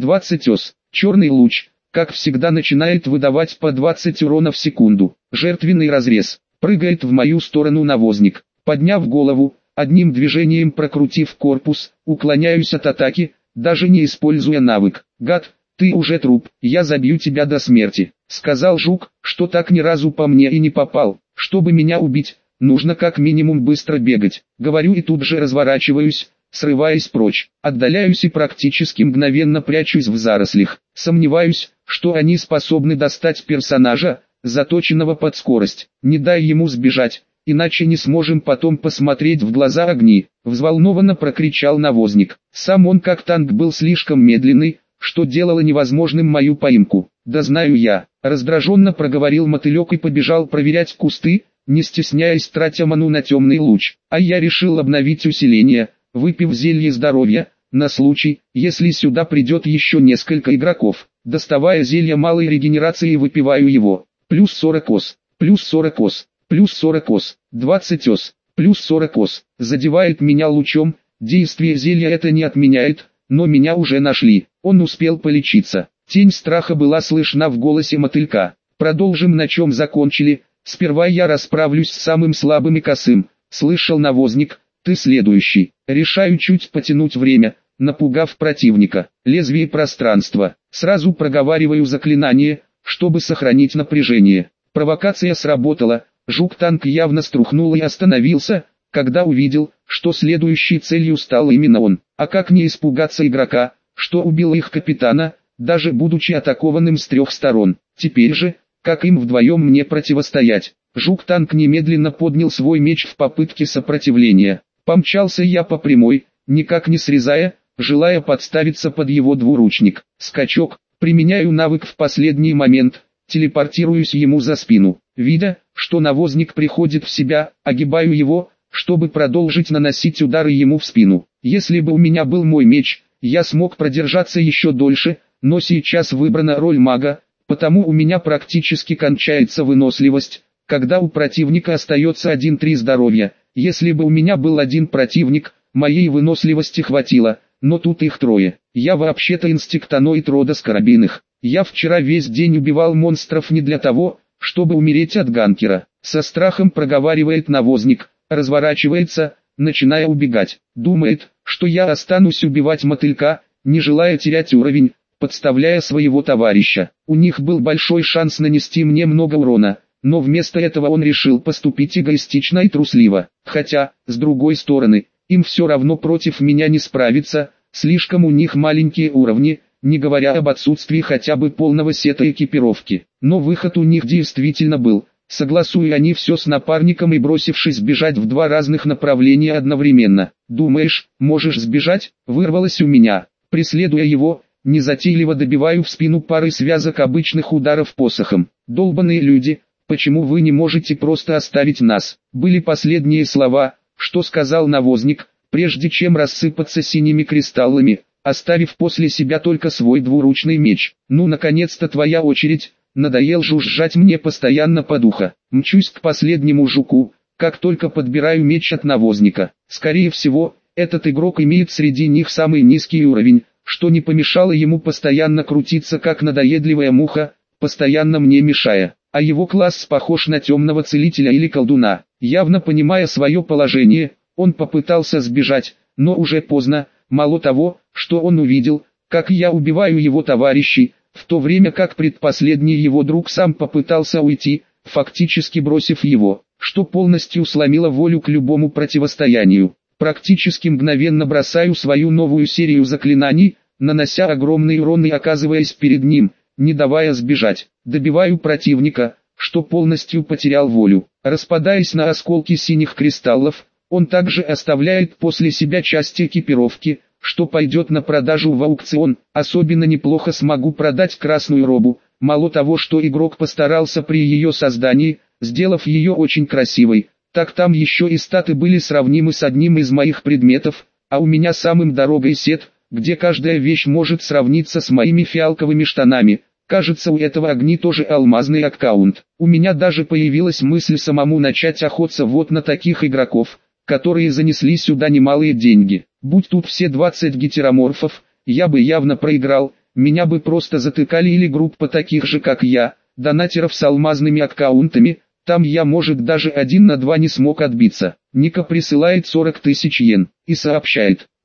ос. Черный луч, как всегда, начинает выдавать по 20 урона в секунду. Жертвенный разрез. Прыгает в мою сторону навозник. Подняв голову, одним движением прокрутив корпус, уклоняюсь от атаки, даже не используя навык. «Гад, ты уже труп, я забью тебя до смерти», — сказал жук, что так ни разу по мне и не попал. «Чтобы меня убить, нужно как минимум быстро бегать», — говорю и тут же разворачиваюсь, срываясь прочь, отдаляюсь и практически мгновенно прячусь в зарослях. Сомневаюсь, что они способны достать персонажа, заточенного под скорость. Не дай ему сбежать, иначе не сможем потом посмотреть в глаза огни, взволнованно прокричал навозник. Сам он как танк был слишком медленный, что делало невозможным мою поимку. «Да знаю я», — раздраженно проговорил мотылек и побежал проверять кусты, не стесняясь тратя ману на темный луч. А я решил обновить усиление, выпив зелье здоровья, на случай, если сюда придет еще несколько игроков. Доставая зелье малой регенерации, выпиваю его. Плюс 40 ос, плюс 40 ос, плюс 40 ос, 20 ос, плюс 40 ос. Задевает меня лучом, действие зелья это не отменяет, но меня уже нашли. Он успел полечиться. Тень страха была слышна в голосе мотылька. Продолжим на чем закончили. Сперва я расправлюсь с самым слабым и косым. Слышал навозник, ты следующий. Решаю чуть потянуть время, напугав противника. Лезвие пространства. Сразу проговариваю заклинание, чтобы сохранить напряжение. Провокация сработала. Жук-танк явно струхнул и остановился, когда увидел, что следующей целью стал именно он. А как не испугаться игрока, что убил их капитана, даже будучи атакованным с трех сторон. Теперь же, как им вдвоем мне противостоять? Жук-танк немедленно поднял свой меч в попытке сопротивления. Помчался я по прямой, никак не срезая, желая подставиться под его двуручник. Скачок, применяю навык в последний момент, телепортируюсь ему за спину. Видя, что навозник приходит в себя, огибаю его, чтобы продолжить наносить удары ему в спину. Если бы у меня был мой меч, я смог продержаться еще дольше, но сейчас выбрана роль мага, потому у меня практически кончается выносливость, когда у противника остается 1-3 здоровья. Если бы у меня был один противник, моей выносливости хватило, но тут их трое. Я вообще-то инстинктоноид рода скоробейных. Я вчера весь день убивал монстров не для того, чтобы умереть от ганкера. Со страхом проговаривает навозник, разворачивается, начиная убегать. Думает, что я останусь убивать мотылька, не желая терять уровень, подставляя своего товарища. У них был большой шанс нанести мне много урона, но вместо этого он решил поступить эгоистично и трусливо. Хотя, с другой стороны, им все равно против меня не справиться, слишком у них маленькие уровни, не говоря об отсутствии хотя бы полного сета экипировки. Но выход у них действительно был. Согласуя они все с напарником и бросившись бежать в два разных направления одновременно. «Думаешь, можешь сбежать?» — вырвалось у меня. Преследуя его, незатейливо добиваю в спину парой связок обычных ударов посохом. «Долбаные люди, почему вы не можете просто оставить нас?» Были последние слова, что сказал навозник, прежде чем рассыпаться синими кристаллами, оставив после себя только свой двуручный меч. «Ну наконец-то твоя очередь, надоел жужжать мне постоянно под ухо». Мчусь к последнему жуку, как только подбираю меч от навозника. Скорее всего, этот игрок имеет среди них самый низкий уровень, что не помешало ему постоянно крутиться как надоедливая муха, постоянно мне мешая. А его класс похож на темного целителя или колдуна. Явно понимая свое положение, он попытался сбежать, но уже поздно. Мало того, что он увидел, как я убиваю его товарищей, в то время как предпоследний его друг сам попытался уйти, фактически бросив его, что полностью сломило волю к любому противостоянию. Практически мгновенно бросаю свою новую серию заклинаний, нанося огромный урон и оказываясь перед ним, не давая сбежать. Добиваю противника, что полностью потерял волю. Распадаясь на осколки синих кристаллов, он также оставляет после себя части экипировки, что пойдет на продажу в аукцион. Особенно неплохо смогу продать красную робу. Мало того, что игрок постарался при ее создании, сделав ее очень красивой, так там еще и статы были сравнимы с одним из моих предметов, а у меня самым дорогой сет, где каждая вещь может сравниться с моими фиалковыми штанами. Кажется, у этого огни тоже алмазный аккаунт. У меня даже появилась мысль самому начать охотиться вот на таких игроков, которые занесли сюда немалые деньги. Будь тут все 20 гетероморфов, я бы явно проиграл, меня бы просто затыкали или группа таких же как я, донатеров с алмазными аккаунтами, там я может даже 1 на 2 не смог отбиться. Ника присылает 40 000 йен и сообщает: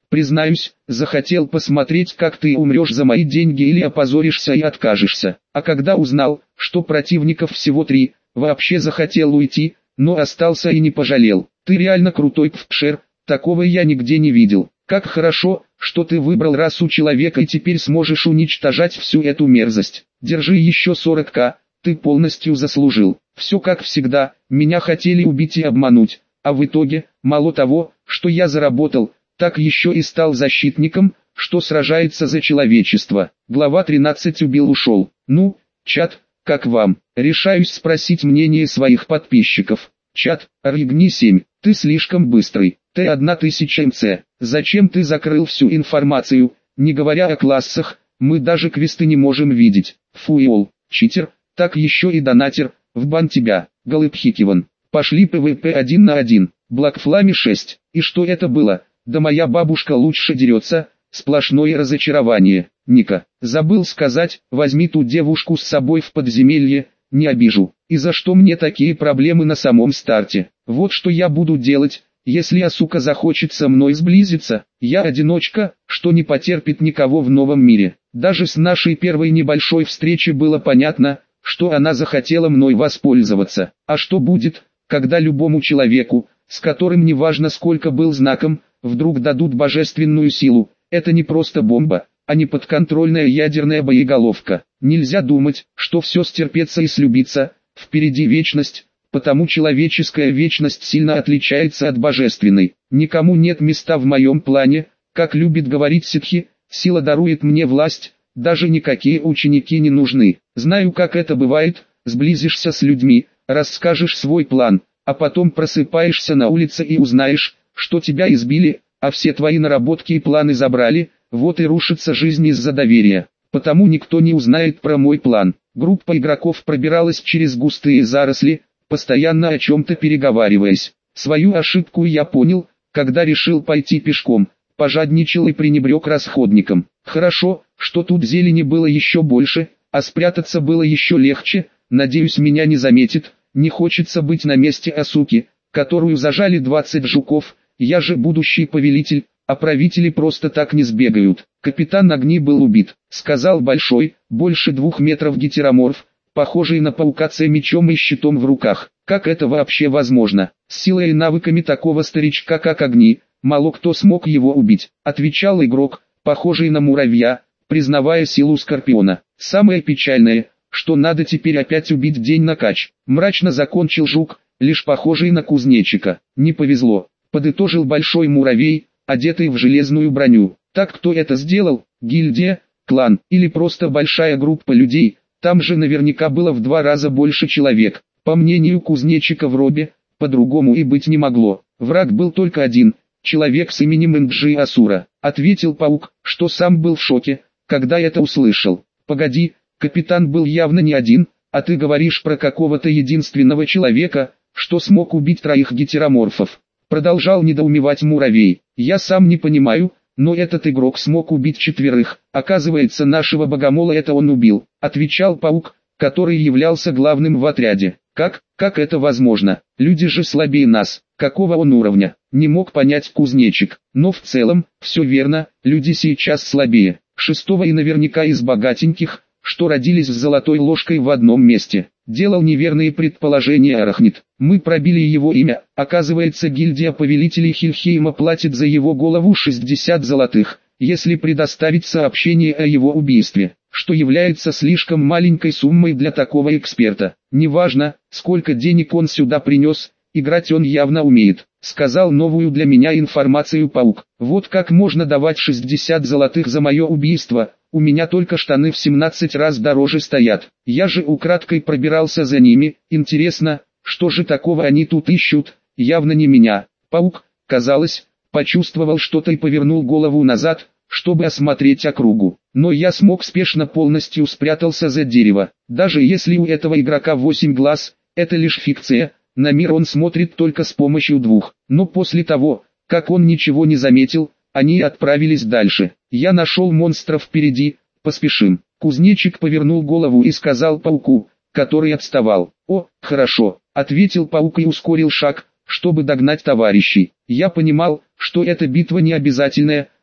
Признаюсь, захотел посмотреть, как ты умрешь за мои деньги или опозоришься и откажешься. А когда узнал, что противников всего 3, вообще захотел уйти, но остался и не пожалел. Ты реально крутой пфшер, такого я нигде не видел. Как хорошо, что ты выбрал расу человека и теперь сможешь уничтожать всю эту мерзость. Держи еще 40к, ты полностью заслужил. Все как всегда, меня хотели убить и обмануть, а в итоге, мало того, что я заработал, так еще и стал защитником, что сражается за человечество. Глава 13 убил-ушел. Ну, чат, как вам? Решаюсь спросить мнение своих подписчиков. Чат, Ригни 7, ты слишком быстрый. Т1000 МЦ. Зачем ты закрыл всю информацию, не говоря о классах, мы даже квесты не можем видеть. Фуиол, читер, так еще и донатер, в бан тебя, Голыбхикиван. Пошли ПВП 1 на 1, Блэкфламе 6. И что это было? Да моя бабушка лучше дерется, сплошное разочарование. Ника, забыл сказать, возьми ту девушку с собой в подземелье, не обижу. И за что мне такие проблемы на самом старте? Вот что я буду делать, если Асука захочет со мной сблизиться. Я одиночка, что не потерпит никого в новом мире. Даже с нашей первой небольшой встречи было понятно, что она захотела мной воспользоваться. А что будет, когда любому человеку, с которым неважно сколько был знаком, вдруг дадут божественную силу? Это не просто бомба, а не подконтрольная ядерная боеголовка. Нельзя думать, что все стерпеться и слюбиться, впереди вечность, потому человеческая вечность сильно отличается от божественной. Никому нет места в моем плане, как любит говорить ситхи, сила дарует мне власть, даже никакие ученики не нужны. Знаю, как это бывает, сблизишься с людьми, расскажешь свой план, а потом просыпаешься на улице и узнаешь, что тебя избили, а все твои наработки и планы забрали, вот и рушится жизнь из-за доверия. Потому никто не узнает про мой план. Группа игроков пробиралась через густые заросли, постоянно о чем-то переговариваясь. Свою ошибку я понял, когда решил пойти пешком, пожадничал и пренебрег расходником. Хорошо, что тут зелени было еще больше, а спрятаться было еще легче, надеюсь меня не заметит, не хочется быть на месте Асуки, которую зажали 20 жуков, я же будущий повелитель, а правители просто так не сбегают. Капитан Огни был убит, сказал большой, больше 2 метров гетероморф, похожий на паука с мечом и щитом в руках. Как это вообще возможно? С силой и навыками такого старичка как Огни, мало кто смог его убить, отвечал игрок, похожий на муравья, признавая силу Скорпиона. Самое печальное, что надо теперь опять убить день на кач. Мрачно закончил жук, лишь похожий на кузнечика. Не повезло, подытожил большой муравей, одетый в железную броню. Так кто это сделал? Гильдия, клан или просто большая группа людей? Там же наверняка было в 2 раза больше человек. По мнению кузнечика в робе, по-другому и быть не могло. Враг был только один, человек с именем Инджи Асура. Ответил паук, что сам был в шоке, когда это услышал. Погоди, капитан был явно не один, а ты говоришь про какого-то единственного человека, что смог убить 3 гетероморфов. Продолжал недоумевать муравей. Я сам не понимаю, но этот игрок смог убить 4. Оказывается, нашего богомола это он убил. Отвечал паук, который являлся главным в отряде. Как это возможно? Люди же слабее нас. Какого он уровня? Не мог понять кузнечик. Но в целом, все верно, люди сейчас слабее. 6-го и наверняка из богатеньких, что родились с золотой ложкой в одном месте. Делал неверные предположения Арахнит. Мы пробили его имя. Оказывается, гильдия повелителей Хильхейма платит за его голову 60 золотых, если предоставить сообщение о его убийстве, что является слишком маленькой суммой для такого эксперта. Неважно, сколько денег он сюда принес, играть он явно умеет, сказал новую для меня информацию паук. Вот как можно давать 60 золотых за мое убийство? У меня только штаны в 17 раз дороже стоят. Я же украдкой пробирался за ними. Интересно, что же такого они тут ищут? Явно не меня. Паук, казалось, почувствовал что-то и повернул голову назад, чтобы осмотреть округу. Но я смог спешно полностью спрятался за дерево. Даже если у этого игрока 8 глаз, это лишь фикция, на мир он смотрит только с помощью 2. Но после того, как он ничего не заметил, они отправились дальше. Я нашел монстров впереди, поспешим. Кузнечик повернул голову и сказал пауку, который отставал. О, хорошо, ответил паук и ускорил шаг, чтобы догнать товарищей. Я понимал, что эта битва не обязательная,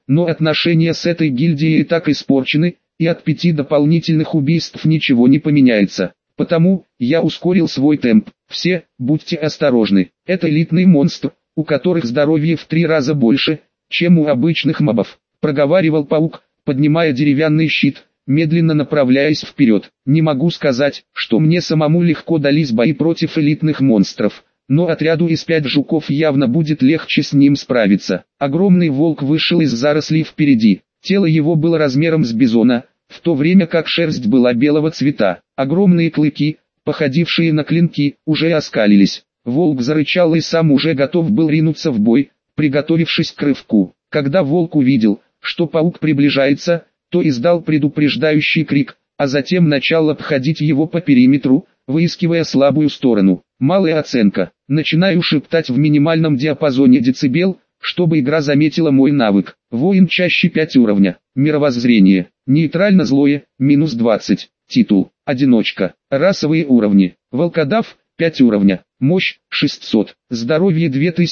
но отношения с этой гильдией и так испорчены, и от 5 дополнительных убийств ничего не поменяется. Потому я ускорил свой темп. Все, будьте осторожны. Это элитный монстр, у которых здоровье в 3 раза больше, чем у обычных мобов, проговаривал паук, поднимая деревянный щит, медленно направляясь вперед. Не могу сказать, что мне самому легко дались бои против элитных монстров, но отряду из 5 жуков явно будет легче с ним справиться. Огромный волк вышел из зарослей впереди. Тело его было размером с бизона, в то время как шерсть была белого цвета. Огромные клыки, походившие на клинки, уже оскалились. Волк зарычал и сам уже готов был ринуться в бой, приготовившись к рывку. Когда волк увидел, что паук приближается, то издал предупреждающий крик, а затем начал обходить его по периметру, выискивая слабую сторону. Малая оценка. Начинаю шептать в минимальном диапазоне децибел, чтобы игра заметила мой навык. Воин чаще 5 уровня. Мировоззрение. Нейтрально злое, минус 20. Титул. Одиночка. Расовые уровни. Волкодав, 5 уровня. Мощь, 600. Здоровье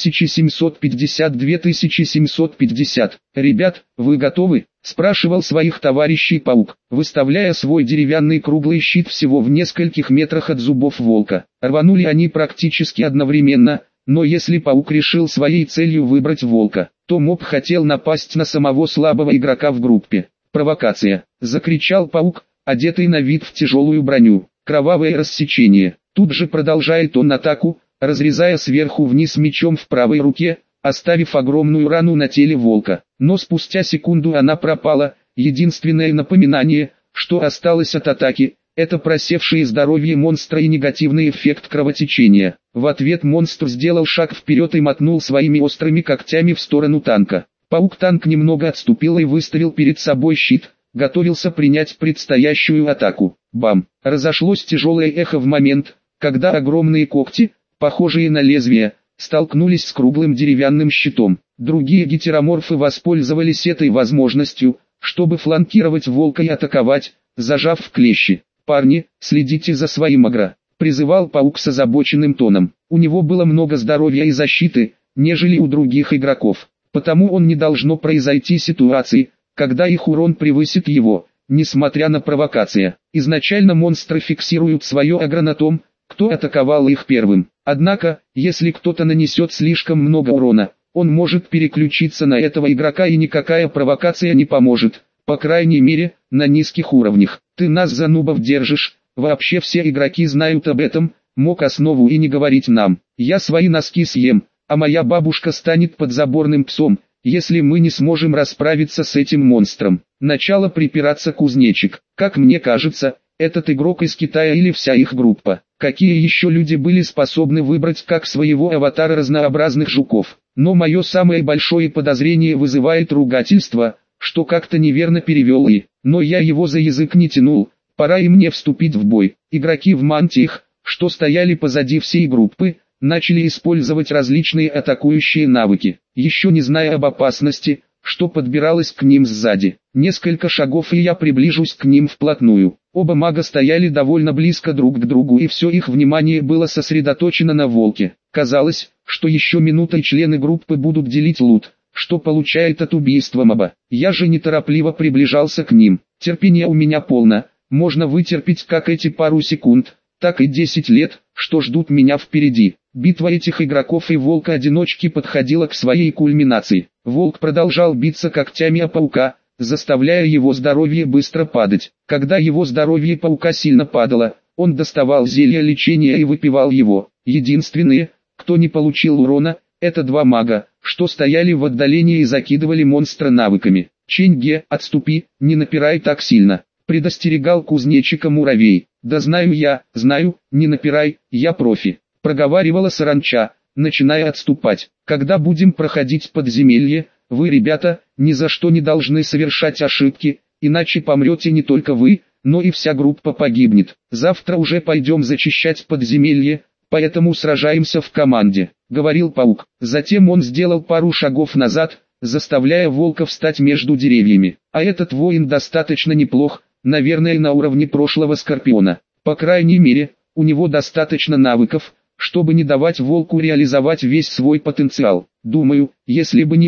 2750-2750. Ребят, вы готовы? Спрашивал своих товарищей паук, выставляя свой деревянный круглый щит всего в нескольких метрах от зубов волка. Рванули они практически одновременно, но если паук решил своей целью выбрать волка, то моб хотел напасть на самого слабого игрока в группе. Провокация. Закричал паук, одетый на вид в тяжелую броню. Кровавое рассечение. Тут же продолжает он атаку, разрезая сверху вниз мечом в правой руке, оставив огромную рану на теле волка. Но спустя секунду она пропала. Единственное напоминание, что осталось от атаки, это просевшее здоровье монстра и негативный эффект кровотечения. В ответ монстр сделал шаг вперед и мотнул своими острыми когтями в сторону танка. Паук-танк немного отступил и выставил перед собой щит, готовился принять предстоящую атаку. Бам! Разошлось тяжелое эхо в момент, когда огромные когти, похожие на лезвия, столкнулись с круглым деревянным щитом. Другие гетероморфы воспользовались этой возможностью, чтобы фланкировать волка и атаковать, зажав в клещи. «Парни, следите за своим агро», — призывал паук с озабоченным тоном. У него было много здоровья и защиты, нежели у других игроков, потому он не должно произойти ситуации, когда их урон превысит его, несмотря на провокации. Изначально монстры фиксируют свое агро на том, кто атаковал их первым. Однако, если кто-то нанесет слишком много урона, он может переключиться на этого игрока и никакая провокация не поможет, по крайней мере, на низких уровнях. Ты нас за нубов держишь, вообще все игроки знают об этом, мог основу и не говорить нам. Я свои носки съем, а моя бабушка станет подзаборным псом, если мы не сможем расправиться с этим монстром. Начало припираться кузнечик. Как мне кажется, этот игрок из Китая или вся их группа. Какие еще люди были способны выбрать как своего аватара разнообразных жуков? Но мое самое большое подозрение вызывает ругательство, что как-то неверно перевел и, но я его за язык не тянул, пора и мне вступить в бой. Игроки в мантиях, что стояли позади всей группы, начали использовать различные атакующие навыки, еще не зная об опасности, что подбиралось к ним сзади. Несколько шагов и я приближусь к ним вплотную. Оба мага стояли довольно близко друг к другу и все их внимание было сосредоточено на волке. Казалось, что еще минута и члены группы будут делить лут, что получает от убийства моба. Я же неторопливо приближался к ним. Терпение у меня полно, можно вытерпеть как эти пару секунд, так и 10 лет, что ждут меня впереди. Битва этих игроков и волка-одиночки подходила к своей кульминации. Волк продолжал биться когтями о паука, заставляя его здоровье быстро падать. Когда его здоровье паука сильно падало, он доставал зелье лечения и выпивал его. Единственные, кто не получил урона, это два мага, что стояли в отдалении и закидывали монстра навыками. «Ченьге, отступи, не напирай так сильно», — предостерегал кузнечика муравей. «Да знаю я, знаю, не напирай, я профи», — проговаривала саранча, начиная отступать. «Когда будем проходить подземелье, вы, ребята, ни за что не должны совершать ошибки, иначе помрете не только вы, но и вся группа погибнет. Завтра уже пойдем зачищать подземелье, поэтому сражаемся в команде», — говорил паук. Затем он сделал пару шагов назад, заставляя волка встать между деревьями. А этот воин достаточно неплох, наверное, на уровне прошлого Скорпиона. По крайней мере, у него достаточно навыков, чтобы не давать волку реализовать весь свой потенциал. Думаю, если бы не он,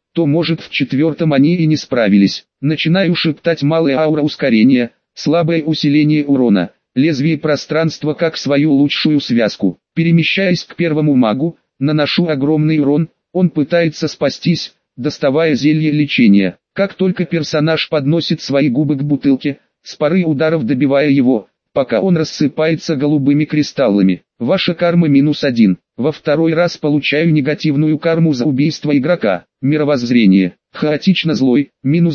то может в четвертом они и не справились. Начинаю шептать: малая аура ускорения, слабое усиление урона, лезвие пространства как свою лучшую связку. Перемещаясь к первому магу, наношу огромный урон, он пытается спастись, доставая зелье лечения. Как только персонаж подносит свои губы к бутылке, с пары ударов добивая его, пока он рассыпается голубыми кристаллами. Ваша карма -1. Во второй раз получаю негативную карму за убийство игрока. Мировоззрение. Хаотично злой,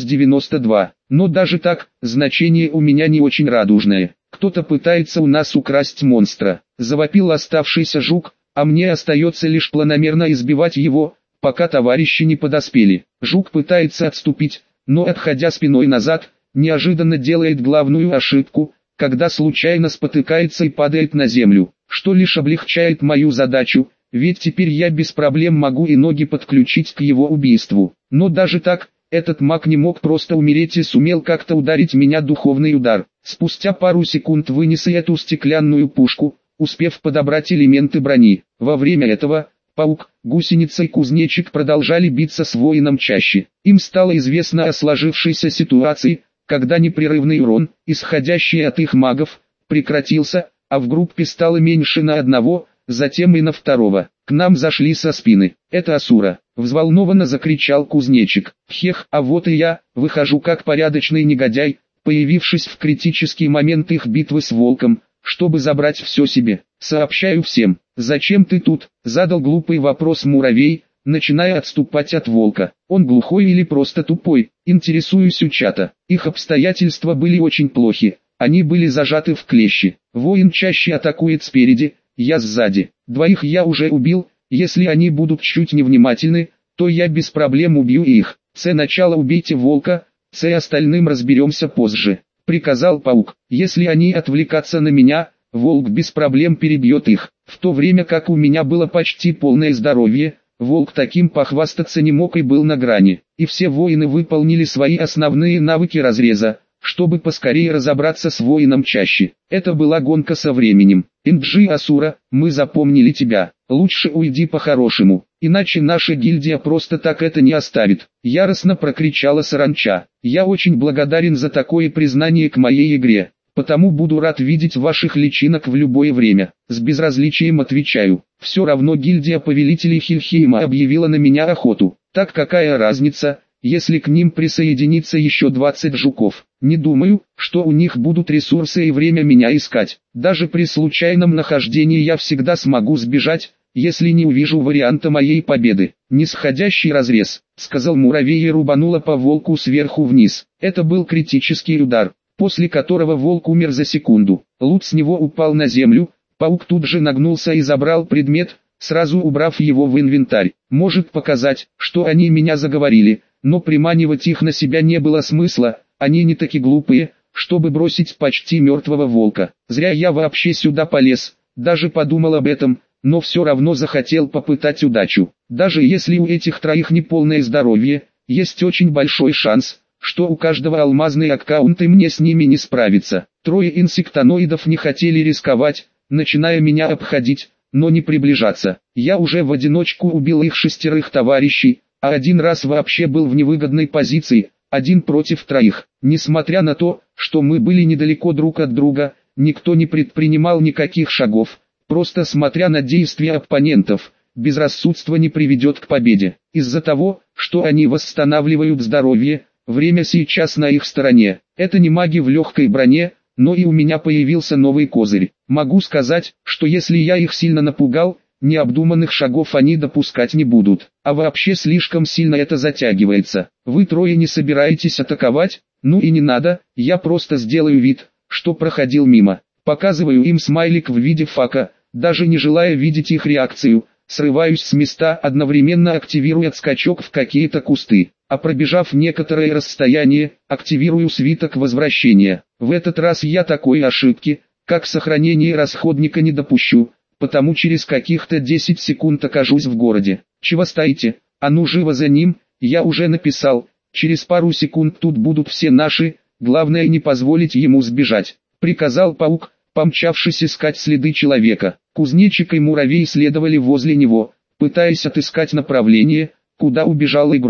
-92. Но даже так, значение у меня не очень радужное. Кто-то пытается у нас украсть монстра. Завопил оставшийся жук, а мне остается лишь планомерно избивать его, пока товарищи не подоспели. Жук пытается отступить, но отходя спиной назад, неожиданно делает главную ошибку, когда случайно спотыкается и падает на землю, что лишь облегчает мою задачу, ведь теперь я без проблем могу и ноги подключить к его убийству. Но даже так, этот маг не мог просто умереть и сумел как-то ударить меня духовный удар. Спустя пару секунд вынес и эту стеклянную пушку, успев подобрать элементы брони. Во время этого, паук, гусеница и кузнечик продолжали биться с воином чаще. Им стало известно о сложившейся ситуации, когда непрерывный урон, исходящий от их магов, прекратился, а в группе стало меньше на одного, затем и на второго. К нам зашли со спины. «Это Асура!» — взволнованно закричал кузнечик. «Хех, а вот и я, выхожу как порядочный негодяй, появившись в критический момент их битвы с волком, чтобы забрать все себе. Сообщаю всем, зачем ты тут?» — задал глупый вопрос муравей, начиная отступать от волка. Он глухой или просто тупой? Интересуюсь у чата. Их обстоятельства были очень плохи. Они были зажаты в клещи. Воин чаще атакует спереди, я сзади. Двоих я уже убил, если они будут чуть невнимательны, то я без проблем убью их. Начало убейте волка, остальным разберемся позже. Приказал паук. Если они отвлекаться на меня, волк без проблем перебьет их. В то время как у меня было почти полное здоровье, волк таким похвастаться не мог и был на грани. И все воины выполнили свои основные навыки разреза, чтобы поскорее разобраться с воином чаще. Это была гонка со временем. Инджи Асура, мы запомнили тебя. Лучше уйди по-хорошему, иначе наша гильдия просто так это не оставит. Яростно прокричала саранча. Я очень благодарен за такое признание к моей игре. Потому буду рад видеть ваших личинок в любое время. С безразличием отвечаю. Все равно гильдия повелителей Хильхейма объявила на меня охоту. Так какая разница, если к ним присоединится еще 20 жуков? Не думаю, что у них будут ресурсы и время меня искать. Даже при случайном нахождении я всегда смогу сбежать, если не увижу варианта моей победы. Нисходящий разрез, сказал муравей и рубанула по волку сверху вниз. Это был критический удар, после которого волк умер за секунду. Лут с него упал на землю, паук тут же нагнулся и забрал предмет, сразу убрав его в инвентарь. Может показать, что они меня заговорили, но приманивать их на себя не было смысла, они не таки глупые, чтобы бросить почти мертвого волка. Зря я вообще сюда полез, даже подумал об этом, но все равно захотел попытать удачу. Даже если у этих троих неполное здоровье, есть очень большой шанс, что у каждого алмазный аккаунт и мне с ними не справиться. Трое инсектоноидов не хотели рисковать, начиная меня обходить, но не приближаться. Я уже в одиночку убил их 6 товарищей, а один раз вообще был в невыгодной позиции, 1 против 3. Несмотря на то, что мы были недалеко друг от друга, никто не предпринимал никаких шагов, просто смотря на действия оппонентов. Безрассудство не приведет к победе. Из-за того, что они восстанавливают здоровье, время сейчас на их стороне. Это не маги в легкой броне, но и у меня появился новый козырь. Могу сказать, что если я их сильно напугал, необдуманных шагов они допускать не будут. А вообще слишком сильно это затягивается. Вы трое не собираетесь атаковать? Ну и не надо, я просто сделаю вид, что проходил мимо. Показываю им смайлик в виде фака, даже не желая видеть их реакцию. Срываюсь с места, одновременно активируя скачок в какие-то кусты. А пробежав некоторое расстояние, активирую свиток возвращения. В этот раз я такой ошибки, как сохранение расходника, не допущу, потому через каких-то 10 секунд окажусь в городе. Чего стоите? А ну живо за ним, я уже написал, через пару секунд тут будут все наши, главное не позволить ему сбежать. Приказал паук, помчавшись искать следы человека. Кузнечик и муравей следовали возле него, пытаясь отыскать направление, куда убежал игрок.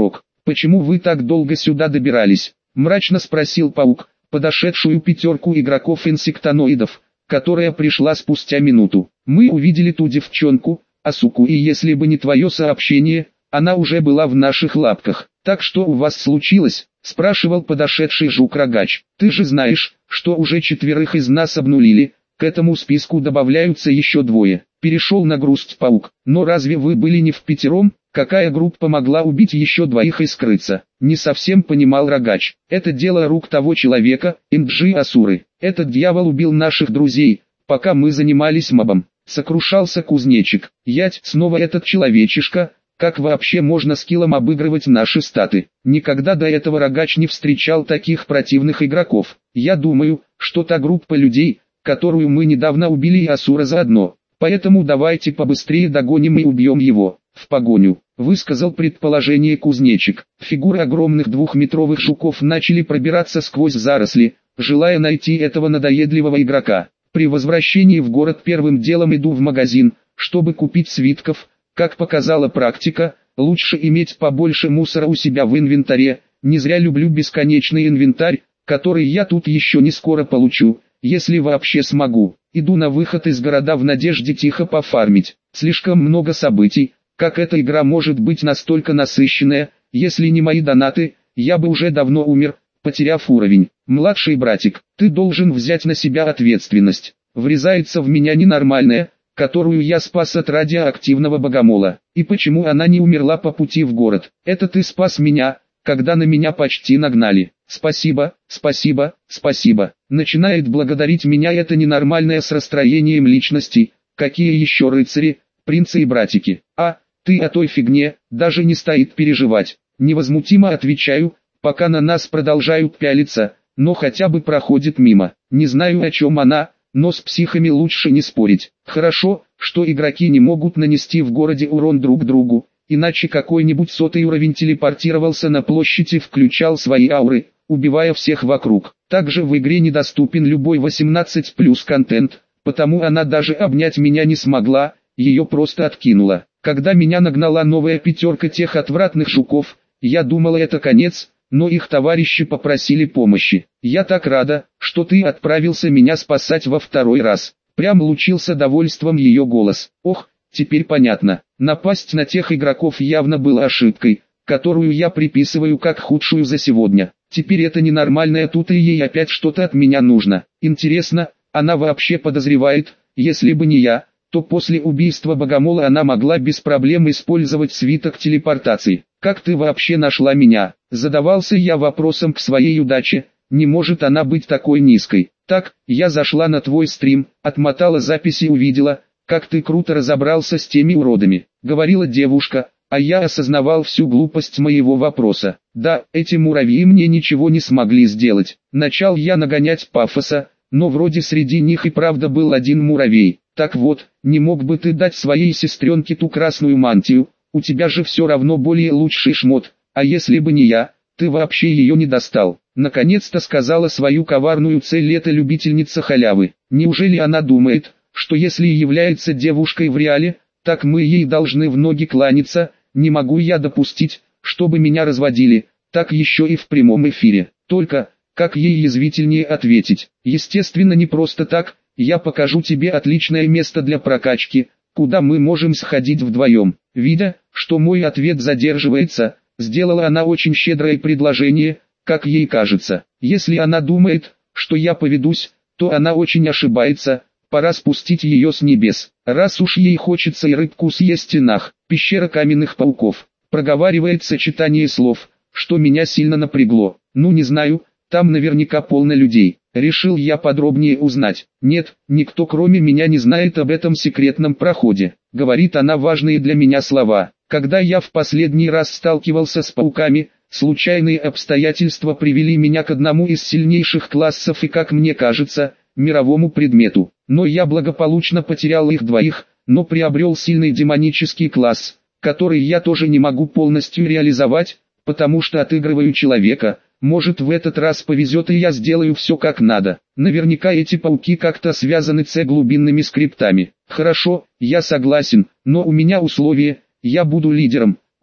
«Почему вы так долго сюда добирались?» – мрачно спросил паук, подошедшую пятерку игроков-инсектоноидов, которая пришла спустя минуту. «Мы увидели ту девчонку, Асуку, и если бы не твое сообщение, она уже была в наших лапках. Так что у вас случилось?» – спрашивал подошедший жук-рогач. «Ты же знаешь, что уже 4 из нас обнулили, к этому списку добавляются еще 2. Перешел на грусть паук. «Но разве вы были не впятером? Какая группа могла убить еще 2 и скрыться?» Не совсем понимал рогач. «Это дело рук того человека, Инджи Асуры. Этот дьявол убил наших друзей, пока мы занимались мобом», — сокрушался кузнечик. «Ять, снова этот человечишка. Как вообще можно скиллом обыгрывать наши статы?» Никогда до этого рогач не встречал таких противных игроков. «Я думаю, что та группа людей, которую мы недавно убили, и Асура заодно. Поэтому давайте побыстрее догоним и убьем его». «В погоню», — высказал предположение кузнечик. Фигуры огромных 2-метровых жуков начали пробираться сквозь заросли, желая найти этого надоедливого игрока. При возвращении в город первым делом иду в магазин, чтобы купить свитков. Как показала практика, лучше иметь побольше мусора у себя в инвентаре. Не зря люблю бесконечный инвентарь, который я тут еще не скоро получу, если вообще смогу. Иду на выход из города в надежде тихо пофармить. Слишком много событий. Как эта игра может быть настолько насыщенная? Если не мои донаты, я бы уже давно умер, потеряв уровень. «Младший братик, ты должен взять на себя ответственность». Врезается в меня ненормальная, которую я спас от радиоактивного богомола. И почему она не умерла по пути в город? Это ты спас меня, когда на меня почти нагнали. «Спасибо, спасибо, спасибо». Начинает благодарить меня эта ненормальная с расстроением личности. Какие еще рыцари, принцы и братики? А, ты о той фигне, даже не стоит переживать. Невозмутимо отвечаю, пока на нас продолжают пялиться, но хотя бы проходит мимо. Не знаю, о чем она, но с психами лучше не спорить. Хорошо, что игроки не могут нанести в городе урон друг другу, иначе какой-нибудь 100-й уровень телепортировался на площадь и включал свои ауры, убивая всех вокруг. Также в игре недоступен любой 18+ контент, потому она даже обнять меня не смогла, ее просто откинула. Когда меня нагнала новая пятерка тех отвратных жуков, я думала, это конец, но их товарищи попросили помощи. «Я так рада, что ты отправился меня спасать во 2-й раз». Прям лучился довольством ее голос. «Ох, теперь понятно. Напасть на тех игроков явно была ошибкой, которую я приписываю как худшую за сегодня. Теперь это ненормальная тут, и ей опять что-то от меня нужно. Интересно, она вообще подозревает, если бы не я, то после убийства богомола она могла без проблем использовать свиток телепортации. Как ты вообще нашла меня?» Задавался я вопросом к своей удаче. Не может она быть такой низкой. «Так, я зашла на твой стрим, отмотала запись и увидела, как ты круто разобрался с теми уродами», — говорила девушка, а я осознавал всю глупость моего вопроса. «Да, эти муравьи мне ничего не смогли сделать». Начал я нагонять пафоса, но вроде среди них и правда был один муравей. «Так вот, не мог бы ты дать своей сестренке ту красную мантию? У тебя же все равно более лучший шмот, а если бы не я, ты вообще ее не достал». Наконец-то сказала свою коварную цель эта любительница халявы. Неужели она думает, что если является девушкой в реале, так мы ей должны в ноги кланяться? Не могу я допустить, чтобы меня разводили, так еще и в прямом эфире. Только, как ей язвительнее ответить? Естественно, не просто так. «Я покажу тебе отличное место для прокачки, куда мы можем сходить вдвоем». Видя, что мой ответ задерживается, сделала она очень щедрое предложение, как ей кажется. Если она думает, что я поведусь, то она очень ошибается. Пора спустить ее с небес. Раз уж ей хочется и рыбку съесть и нах. Пещера каменных пауков. Проговаривает сочетание слов, что меня сильно напрягло. Ну не знаю, там наверняка полно людей. Решил я подробнее узнать. «Нет, никто кроме меня не знает об этом секретном проходе», — говорит она важные для меня слова. Когда я в последний раз сталкивался с пауками, случайные обстоятельства привели меня к одному из сильнейших классов и, как мне кажется, мировому предмету. Но я благополучно потерял их 2, но приобрел сильный демонический класс, который я тоже не могу полностью реализовать, потому что отыгрываю человека. Может, в этот раз повезет, и я сделаю все как надо. Наверняка эти пауки как-то связаны с глубинными скриптами. Хорошо, я согласен, но у меня условие: я буду лидером,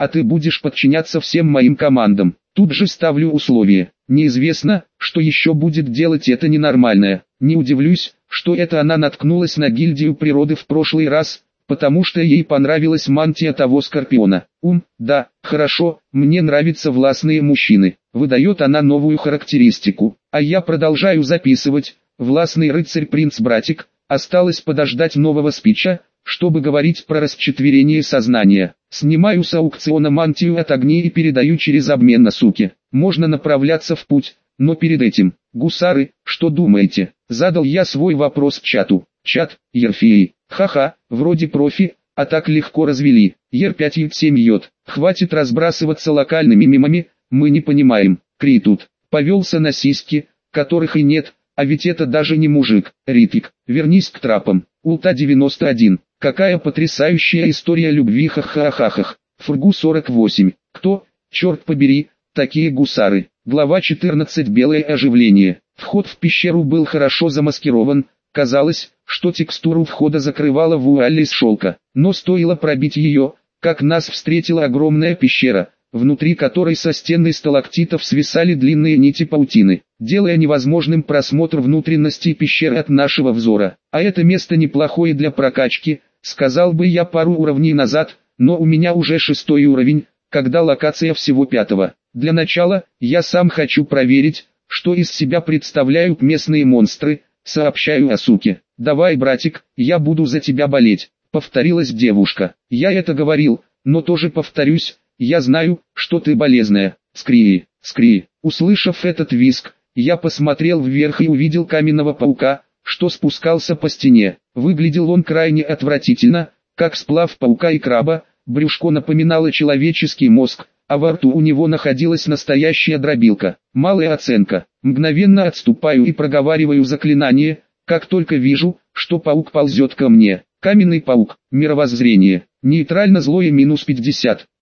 а ты будешь подчиняться всем моим командам. Тут же ставлю условие. Неизвестно, что еще будет делать это ненормальное. Не удивлюсь, что это она наткнулась на гильдию природы в прошлый раз, потому что ей понравилась мантия того скорпиона. Да, хорошо, мне нравятся властные мужчины. Выдает она новую характеристику, а я продолжаю записывать. Властный рыцарь-принц-братик, осталось подождать нового спича, чтобы говорить про расчетверение сознания. Снимаю с аукциона мантию от огней и передаю через обмен на суки. Можно направляться в путь, но перед этим, гусары, что думаете? Задал я свой вопрос чату. Чат, Ерфей. Ха-ха, вроде профи, а так легко развели. Ер5Ю7 йод. Хватит разбрасываться локальными мемами, мы не понимаем. Критут. Повелся на сиськи, которых и нет, а ведь это даже не мужик. Ритик, вернись к трапам. Улта 91. Какая потрясающая история любви, ха-ха-ха-ха. Фургу 48. Кто, черт побери, такие гусары? Глава 14. Белое оживление. Вход в пещеру был хорошо замаскирован. Казалось, что текстуру входа закрывала вуаль из шелка. Но стоило пробить ее, как нас встретила огромная пещера, внутри которой со стены сталактитов свисали длинные нити паутины, делая невозможным просмотр внутренностей пещеры от нашего взора. А это место неплохое для прокачки, сказал бы я пару уровней назад, но у меня уже 6-й уровень, когда локация всего 5-го. Для начала, я сам хочу проверить, что из себя представляют местные монстры, сообщаю Асуке. «Давай, братик, я буду за тебя болеть», — повторилась девушка. «Я это говорил, но тоже повторюсь, я знаю, что ты болезная». Скри, скри. Услышав этот визг, я посмотрел вверх и увидел каменного паука, что спускался по стене. Выглядел он крайне отвратительно, как сплав паука и краба, брюшко напоминало человеческий мозг, а во рту у него находилась настоящая дробилка. Малая оценка. Мгновенно отступаю и проговариваю заклинание, как только вижу, что паук ползет ко мне. Каменный паук, мировоззрение, нейтрально злое -50.